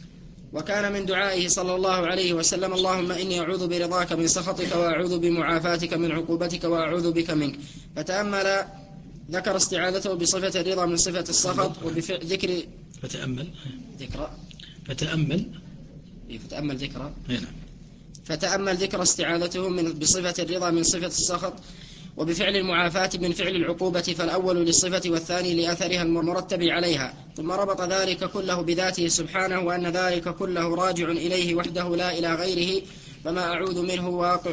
وكان من دعائه صلى الله عليه وسلم اللهم إني أعوذ برضاك من سخطك وأعوذ بمعافاتك من عقوبتك وأعوذ بك منك. فتأمل ذكر استعاذته بصفة الرضا من صفة السخط وبذكر فتأمل ذكر فتأمل فتأمل ذكر هنا فتأمل ذكر استعاذته من بصفة الرضا من صفة السخط وبفعل المعافاة من فعل العقوبة، فالأول للصفة والثاني لأثرها المرتب عليها. ثم ربط ذلك كله بذاته سبحانه وأن ذلك كله راجع إليه وحده لا إلى غيره، فما أعوذ منه واقع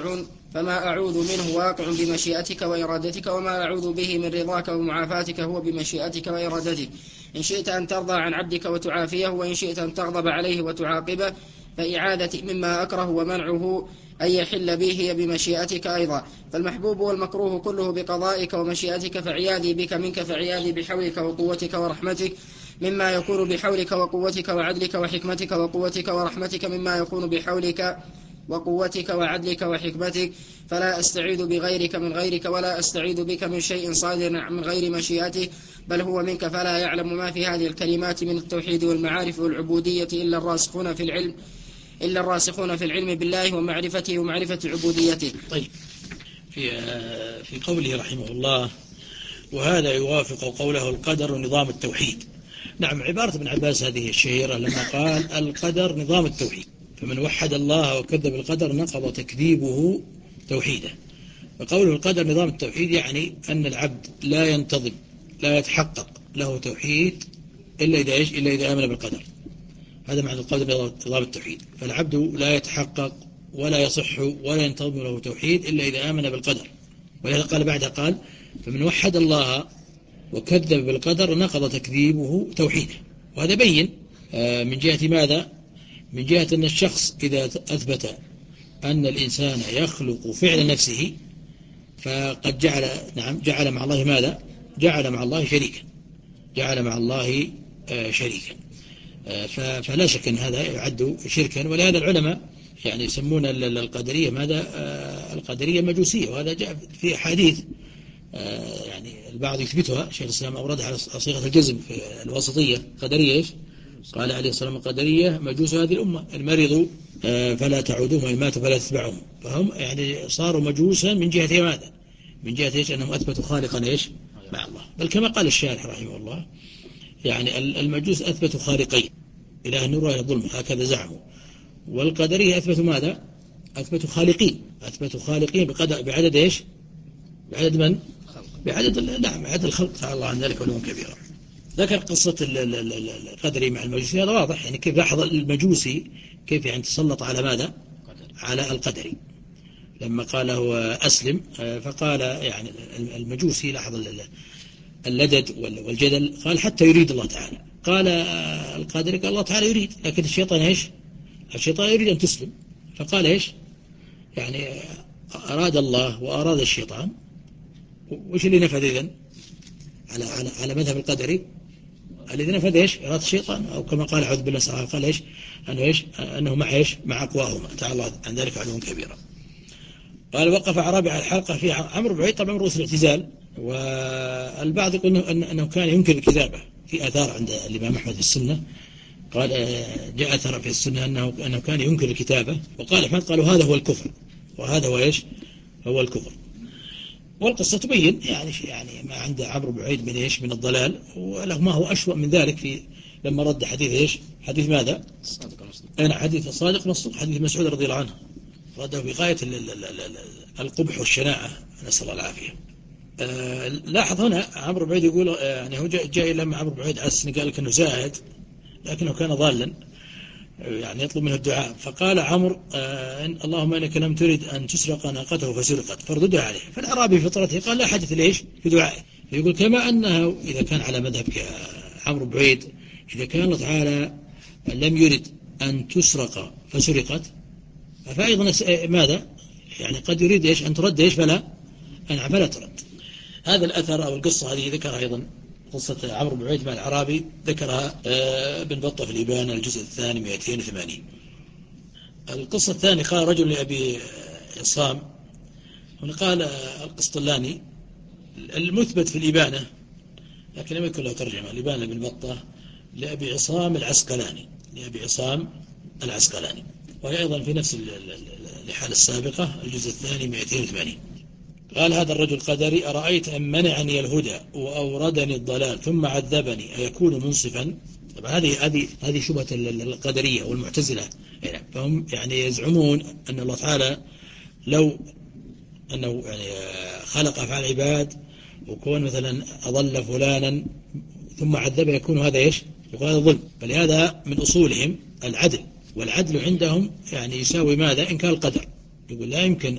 فما أعوذ منه واقع بمشيئتك وإرادتك، وما أعوذ به من رضاك ومعافاتك هو بمشيئتك وإرادتك. إن شئت أن ترضى عن عبدك وتعافيه، وإن شئت أن تغضب عليه وتعاقبه، فإعادتي مما أكره ومنعه أن يحل به هي بمشيئتك أيضا. فالمحبوب والمكروه كله بقضائك ومشيئتك، فعياذي بك منك، فعياذي بحولك وقوتك ورحمتك مما يكون بحولك وقوتك وعدلك وحكمتك وقوتك ورحمتك مما يكون بحولك وقوتك وعدلك وحكمتك. فلا أستعيذ بغيرك من غيرك، ولا أستعيذ بك من شيء صادر من غير مشيئتك، بل هو منك. فلا يعلم ما في هذه الكلمات من التوحيد والمعارف والعبودية إلا الراسخون في العلم إلا الراسخون في العلم بالله ومعرفته ومعرفة عبوديته. طيب، في في قوله رحمه الله: وهذا يوافق قوله القدر نظام التوحيد. نعم، عبارة ابن عباس هذه الشهيرة لما قال القدر نظام التوحيد، فمن وحد الله وكذب القدر نقض تكذيبه توحيده. فقوله القدر نظام التوحيد يعني أن العبد لا ينتظم، لا يتحقق له توحيد إلا إذا إيش؟ إلا إذا آمن بالقدر. هذا معنى القدر نظام التوحيد. فالعبد لا يتحقق ولا يصح ولا ينتظم له توحيد إلا إذا آمن بالقدر. ولهذا قال بعدها قال: فمن وحد الله وكذب بالقدر نقض تكذيبه توحيده. وهذا بين من جهة ماذا؟ من جهة أن الشخص إذا أثبت أن الإنسان يخلق فعل نفسه فقد جعل نعم جعل مع الله ماذا؟ جعل مع الله شريكا جعل مع الله شريكا فلا شك أن هذا يعد شركا. ولهذا العلماء يعني يسمون القدرية ماذا؟ القدرية المجوسية. وهذا جاء في حديث يعني البعض يثبتها، شيخ الإسلام أوردها على صيغة الجزم في الوسطية. قدرية إيش؟ قال عليه الصلاة والسلام: قدرية مجوس هذه الأمة، إن مرضوا فلا تعودهم، وإن ماتوا فلا تتبعهم. فهم يعني صاروا مجوسا من جهة ماذا؟ من جهة إيش؟ أنهم أثبتوا خالقا إيش؟ مع الله. بل كما قال الشارح رحمه الله يعني المجوس أثبتوا خالقين، إله النور وإله الظلم، هكذا زعموا. والقدرية أثبتوا ماذا؟ أثبتوا خالقين أثبتوا خالقين بقدر بعدد إيش؟ بعدد من؟ بعدد نعم بعدد الخلق، تعالى الله عن ذلك علوا كبيرا. ذكر قصة القدري مع المجوسي، هذا واضح يعني كيف لاحظ المجوسي كيف يعني تسلط على ماذا؟ على القدري. لما قال هو أسلم فقال يعني المجوسي لاحظ اللدد والجدل، قال حتى يريد الله تعالى. قال القادري قال الله تعالى يريد، لكن الشيطان إيش؟ الشيطان يريد أن تسلم. فقال إيش؟ يعني أراد الله وأراد الشيطان، وإيش اللي نفذ إذن على على على مذهب القدري؟ الذي نفذ إيش؟ إرادة الشيطان، أو كما قال أعوذ بالله سبحانه قال إيش؟ أنه إيش؟ أنه مع إيش؟ مع أقواهما، تعالى الله عن ذلك علوا كبيرا. قال: وقف أعرابي على الحلقة في عمرو بن عيد، طبعا رؤوس الاعتزال. والبعض يقول أنه كان ينكر الكتابة، في آثار عند الإمام أحمد في السنة، قال جاء أثر في السنة أنه أنه كان ينكر الكتابة. وقال أحمد قالوا هذا هو الكفر، وهذا هو إيش؟ هو الكفر. والقصة تبين يعني يعني ما عند عمرو بن عيد من إيش؟ من الضلال. وله ما هو أشوأ من ذلك في لما رد حديث إيش؟ حديث ماذا؟ الصادق المصدوق. أنا حديث الصادق المصدوق، حديث مسعود رضي الله عنه، رده بغاية القبح والشناعة، نسأل الله العافية. آه لاحظ هنا عمرو بن عيد يقول آه يعني هو جاء لما عمرو بن عيد عسن قال لك أنه زاهد لكنه كان ضالا، يعني يطلب منه الدعاء. فقال عمرو آه إن اللهم إنك لم ترد أن تسرق ناقته فسرقت فارددها عليه. فالأعرابي في فطرته قال لا حدث ليش في دعائه. يقول كما أنه إذا كان على مذهب عمرو بن عيد، إذا كان الله تعالى لم يرد أن تسرق فسرقت، فأيضا ماذا؟ يعني قد يريد إيش؟ أن ترد إيش؟ فلا أن فلا ترد. هذا الأثر أو القصة هذه ذكرها أيضا قصة عمرو بن عيد مع الأعرابي، ذكرها ابن بطة في الإبانة الجزء الثاني مئتين وثمانين. القصة الثانية قال رجل لأبي عصام، هنا قال القسطلاني المثبت في الإبانة لكن لم يكن له ترجمة، الإبانة ابن بطة لأبي عصام العسقلاني لأبي عصام العسقلاني، وهي أيضا في نفس الحالة السابقة الجزء الثاني مئتين وثمانين. قال هذا الرجل قدري: أرأيت أن منعني الهدى وأوردني الضلال ثم عذبني أيكون منصفا؟ طبعا هذه هذه هذه شبهة القدرية والمعتزلة. فهم يعني يزعمون أن الله تعالى لو أنه يعني خلق أفعال العباد وكون مثلا أضل فلانا ثم عذبه يكون هذا إيش؟ يقول هذا ظلم. فلهذا من أصولهم العدل، والعدل عندهم يعني يساوي ماذا؟ إنكار القدر. يقول لا يمكن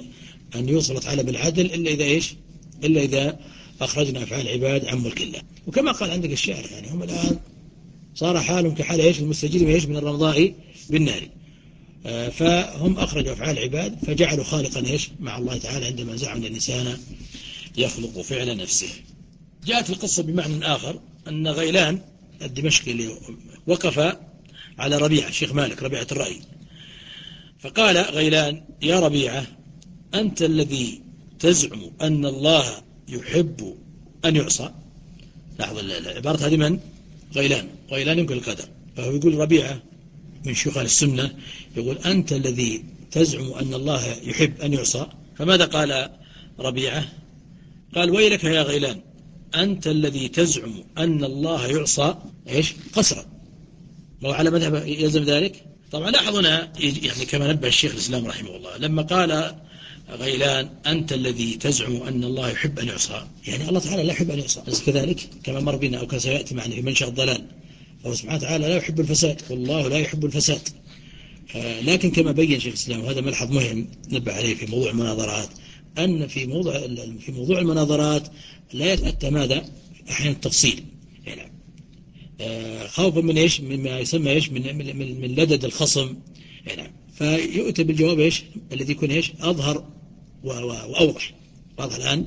أن يوصل الله تعالى بالعدل إلا إذا إيش إلا إذا أخرجنا أفعال العباد عن ملك الله. وكما قال عندك الشاعر يعني هم الآن صار حالهم كحال إيش المستجير إيش من الرمضاء بالنار. آه فهم أخرجوا أفعال العباد فجعلوا خالقا إيش مع الله تعالى عندما زعم أن الإنسان يخلق فعل نفسه. جاءت القصة بمعنى آخر أن غيلان الدمشقي اللي وقف على ربيعة الشيخ مالك ربيعة الرأي فقال غيلان يا ربيعة أنت الذي تزعم أن الله يحب أن يعصى. لاحظ العبارة هذه من غيلان غيلان ينقل القدر فهو يقول ربيعة من شيوخ السنة يقول أنت الذي تزعم أن الله يحب أن يعصى. فماذا قال ربيعة؟ قال ويلك يا غيلان أنت الذي تزعم أن الله يعصى إيش قصرا. وعلى مذهب يلزم ذلك. طبعا لاحظ هنا يعني كما نبه الشيخ الإسلام رحمه الله لما قال غيلان أنت الذي تزعم أن الله يحب أن يعصى يعني الله تعالى لا يحب أن يعصى أليس كذلك كما مر بنا أو كان سيأتي معنا في منشأ الضلال فهو سبحانه وتعالى لا يحب الفساد والله لا يحب الفساد. لكن كما بين شيخ الإسلام وهذا ملحظ مهم نبه عليه في موضوع المناظرات أن في موضوع في موضوع المناظرات لا يتأتى ماذا أحيانا التفصيل يعني خوفا من إيش مما يسمى إيش من من, من لدد الخصم يعني فيؤتى بالجواب إيش الذي يكون إيش أظهر وأوضح واضح الآن.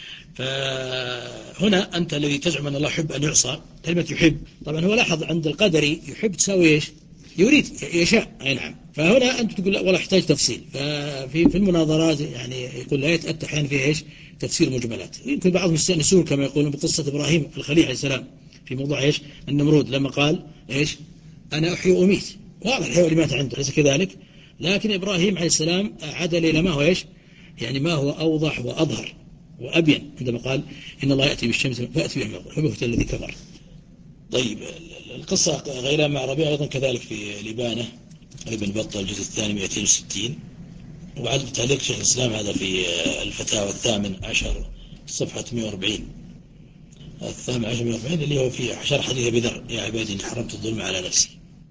فهنا أنت الذي تزعم أن الله يحب أن يعصى كلمة يحب طبعا هو لاحظ عند القدري يحب تساوي إيش يريد يشاء أي نعم. فهنا أنت تقول لا ولا يحتاج تفصيل. ففي في المناظرات يعني يقول لا يتأتى أحيانا فيها إيش تفسير مجملات. يمكن بعضهم يستأنسون كما يقولون بقصة إبراهيم الخليل عليه السلام في موضوع إيش النمرود لما قال إيش أنا أحيي وأميت واضح الحيوان اللي مات عنده ليس كذلك. لكن إبراهيم عليه السلام عدل إلى ما هو إيش يعني ما هو أوضح وأظهر وأبين عندما قال إن الله يأتي بالشمس فأتي بها فبهت الذي كفر. طيب القصة غيلان مع ربيعة أيضا كذلك في لبانة ابن بطة الجزء الثاني مئتين وستين وعد تعليق شيخ الإسلام هذا في الفتاوى الثامن عشر صفحة مئة وأربعين الثامن عشر مئة وأربعين اللي هو في شرح حديث أبي ذر يا عبادي إني حرمت الظلم على نفسي.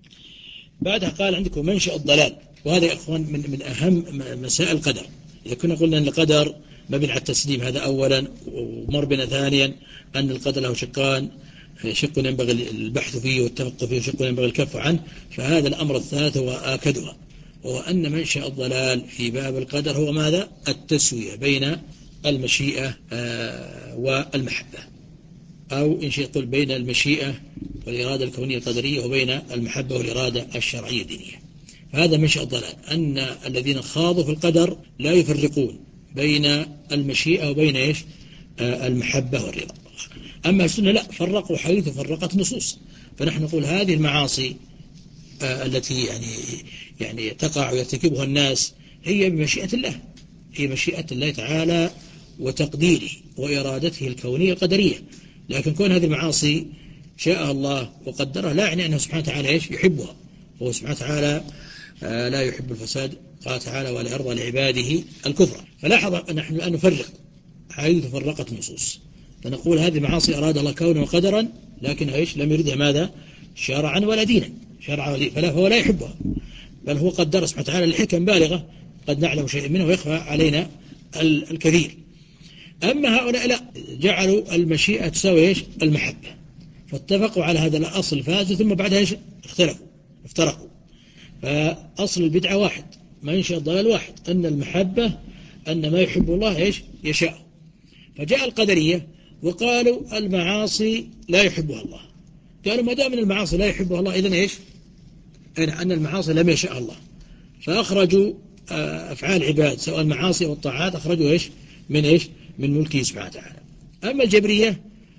بعدها قال عندكم منشأ الضلال وهذا يا أخوان من, من أهم مسائل القدر. إذا كنا قلنا أن القدر مبني على التسليم هذا أولا ومر بنا ثانيا أن القدر له شقان شق ينبغي البحث فيه والتفقه فيه وشق ينبغي الكف عنه. فهذا الأمر الثالث هو آكدها وهو أن منشأ الضلال في باب القدر هو ماذا التسوية بين المشيئة والمحبة أو إن شئت قل بين المشيئة والإرادة الكونية القدرية وبين المحبة والإرادة الشرعية الدينية. فهذا منشأ الضلال أن الذين خاضوا في القدر لا يفرقون بين المشيئة وبين إيش المحبة والرضا. أما السنة لا فرقوا حيث فرقت نصوص. فنحن نقول هذه المعاصي التي يعني يعني تقع ويرتكبها الناس هي بمشيئة الله هي مشيئة الله تعالى وتقديره وإرادته الكونية القدرية. لكن كون هذه المعاصي شاءها الله وقدرها لا يعني أنه سبحانه وتعالى إيش يحبها. هو سبحانه وتعالى لا يحب الفساد. قال تعالى ولا يرضى لعباده الكفر. فلاحظ نحن الآن نفرق حيث فرقت النصوص فنقول هذه المعاصي أراد الله كونا وقدرا لكن إيش لم يردها ماذا شرعا ولا دينا شرعا فلا فهو لا يحبها بل هو قدر سبحانه وتعالى لحكم بالغة قد نعلم شيئا منه ويخفى علينا الكثير. أما هؤلاء لا جعلوا المشيئة تساوي إيش المحبة فاتفقوا على هذا الأصل الفاسد ثم بعدها إيش اختلفوا افترقوا. فأصل البدعة واحد منشأ الضلال واحد أن المحبة أن ما يحب الله إيش يشاء. فجاء القدرية وقالوا المعاصي لا يحبها الله. قالوا ما دام من المعاصي لا يحبها الله إذن إيش أن المعاصي لم يشاء الله. فأخرجوا أفعال العباد سواء المعاصي والطاعات أخرجوا إيش من إيش من ملكه سبحانه وتعالى. أما الجبرية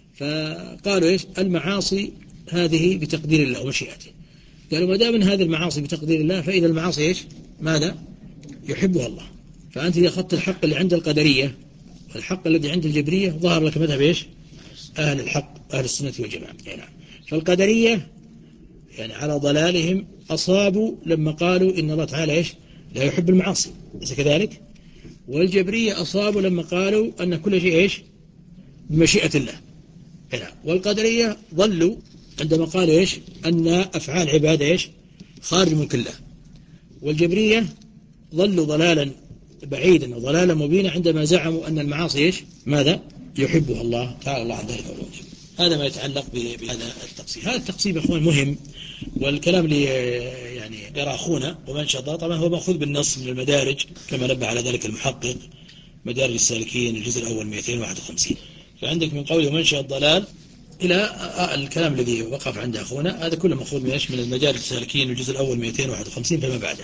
فقالوا إيش المعاصي هذه بتقدير الله ومشيئته. قالوا ما دام من هذه المعاصي بتقدير الله فإذا المعاصي إيش ماذا يحبها الله. فأنت إذا أخذت الحق اللي عند القدرية والحق الذي عند الجبرية ظهر لك مذهب إيش أهل الحق أهل السنة والجماعة. يعني فالقدرية يعني على ضلالهم أصابوا لما قالوا إن الله تعالى إيش لا يحب المعاصي ليس كذلك. والجبرية أصابوا لما قالوا أن كل شيء إيش بمشيئة الله. يعني والقدرية ضلوا عندما قالوا إيش أن أفعال عبادة إيش خارج من كله. والجبرية ضلوا ضلالا بعيدا وضلالا مبينا عندما زعموا أن المعاصي إيش؟ ماذا؟ يحبها الله تعالى الله عن ذلك. هذا ما يتعلق بهذا التقسيم. هذا التقسيم يا أخوان مهم، والكلام اللي يعني يرى أخونا ومن شاء الله طبعا هو مأخوذ بالنص من المدارج كما نبه على ذلك المحقق، مدارج السالكين الجزء الأول مئتين وواحد وخمسين. فعندك من قوله ومنشأ الضلال إلى الكلام الذي وقف عند أخونا، هذا كله مأخوذ من المدارج السالكين الجزء الأول مئتين وواحد وخمسين فما بعده.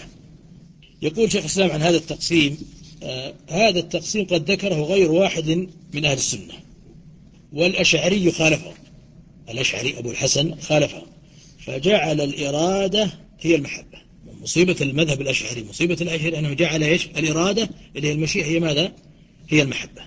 يقول شيخ الإسلام عن هذا التقسيم: آه هذا التقسيم قد ذكره غير واحد من أهل السنة، والأشعري خالفه، الأشعري أبو الحسن خالفه، فجعل الإرادة هي المحبة. مصيبة المذهب الأشعري، مصيبة الأشعري أنه جعل إيش؟ الإرادة اللي هي المشيئة هي ماذا؟ هي المحبة.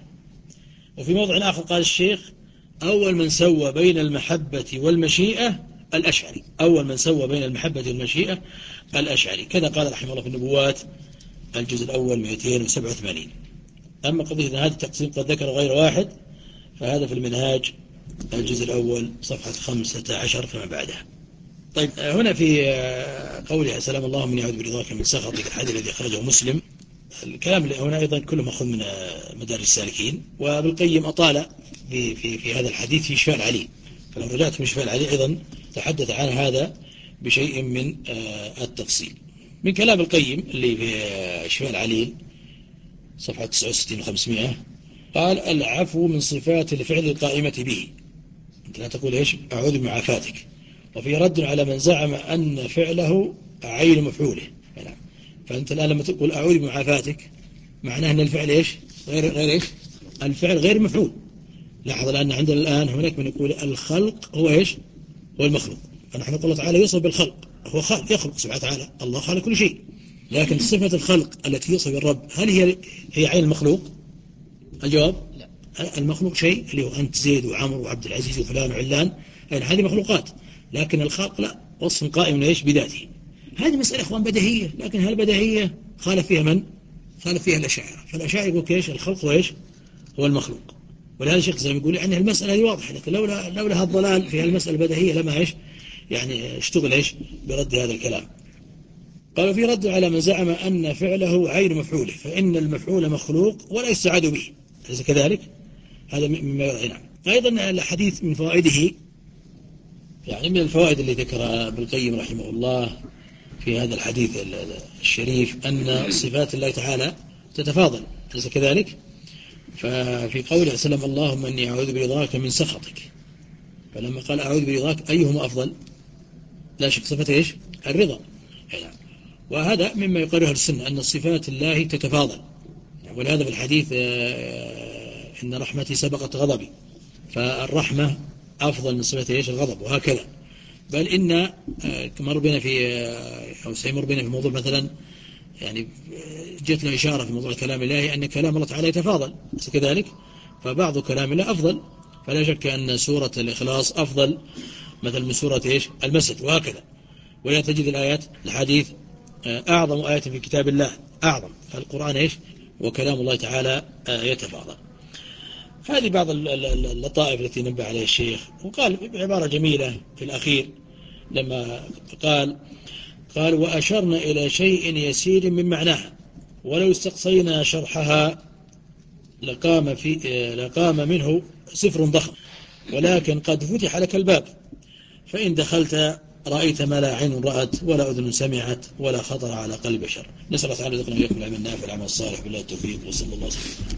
وفي موضع آخر قال الشيخ: أول من سوى بين المحبة والمشيئة الأشعري، أول من سوى بين المحبة والمشيئة الأشعري. كذا قال رحمه الله في النبوات الجزء الأول مئتين وسبعة وثمانين. أما قضية أن هذا التقسيم قد ذكر غير واحد فهذا في المنهاج الجزء الأول صفحة خمسة عشر فما بعدها. طيب هنا في قوله سلام الله من يعود برضاك من سخطك، الحديث الذي أخرجه مسلم، الكلام هنا أيضا كله مأخوذ من مدارج السالكين. وابن القيم أطال في, في, في هذا الحديث في شفاء العليل، فلو رجعت في شفاء العليل أيضا تحدث عن هذا بشيء من التفصيل. من كلام القيم اللي في شفاء العليل صفحة تسعة وستين وخمسمائة قال: العفو من صفات الفعل القائمة به. أنت لا تقول إيش؟ أعوذ بمعافاتك. وفي رد على من زعم أن فعله عين مفعوله. فأنت الآن لما تقول أعوذ بمعافاتك معناه أن الفعل إيش؟ غير غير إيش؟ الفعل غير مفعول. لاحظ لأن عندنا الآن هناك من يقول الخلق هو إيش؟ هو المخلوق. فنحن نقول الله تعالى يوصف بالخلق، هو خالق يخلق سبحانه وتعالى، الله خالق كل شيء. لكن صفة الخلق التي يوصف الرب هل هي هي عين المخلوق؟ الجواب لا. المخلوق شيء اللي هو أنت زيد وعمر وعبد العزيز وفلان وعلان، يعني هذه مخلوقات. لكن الخلق لا، وصف قائم إيش؟ بذاته. هذه مسألة إخوان بديهية، لكن هالبديهية خالف فيها من؟ خالف فيها الأشاعرة. فالأشاعرة يقول كيش؟ الخلق هو إيش؟ هو المخلوق. ولهذا الشيخ زي ما يقول يعني المسألة هي واضحة، لكن لولا لولا هالضلال في هالمسألة البديهية لما إيش؟ يعني اشتغل إيش؟ برد هذا الكلام. قالوا في رد على من زعم أن فعله عين مفعوله، فإن المفعول مخلوق ولا يستعاد به، أليس كذلك؟ هذا مما يعنى. أيضا الحديث من فوائده، يعني من الفوائد اللي ذكرها ابن القيم رحمه الله في هذا الحديث الشريف أن صفات الله تعالى تتفاضل، أليس كذلك؟ ففي قوله سلم اللهم أني أعوذ برضاك من سخطك، فلما قال أعوذ برضاك أيهما أفضل؟ لا شك صفة إيش؟ الرضا. وهذا مما يقرره السنة أن الصفات الله تتفاضل، ولهذا في الحديث إن رحمتي سبقت غضبي، فالرحمة أفضل من صفة إيش؟ الغضب. وهكذا بل إن مر بنا في أو سيمر بنا في موضوع مثلا يعني جت له إشارة في موضوع كلام الله أن كلام الله تعالى يتفاضل كذلك، فبعض كلام الله أفضل، فلا شك أن سورة الإخلاص أفضل مثل من سورة إيش؟ المسد. وهكذا ولا تجد الآيات الحديث أعظم آية في كتاب الله أعظم، فالقرآن إيش؟ وكلام الله تعالى يتفاضل. هذه بعض اللطائف التي نبه عليها الشيخ. وقال بعبارة جميلة في الأخير لما قال قال وأشرنا إلى شيء يسير من معناها، ولو استقصينا شرحها لقام, في لقام منه سفر ضخم، ولكن قد فتح لك الباب، فإن دخلت رأيت ما لا عين رأت ولا أذن سمعت ولا خطر على قلب بشر. نسأل الله تعالى أن يكون العلم النافع والعمل الصالح بالله التوفيق، وصلى الله عليه وسلم.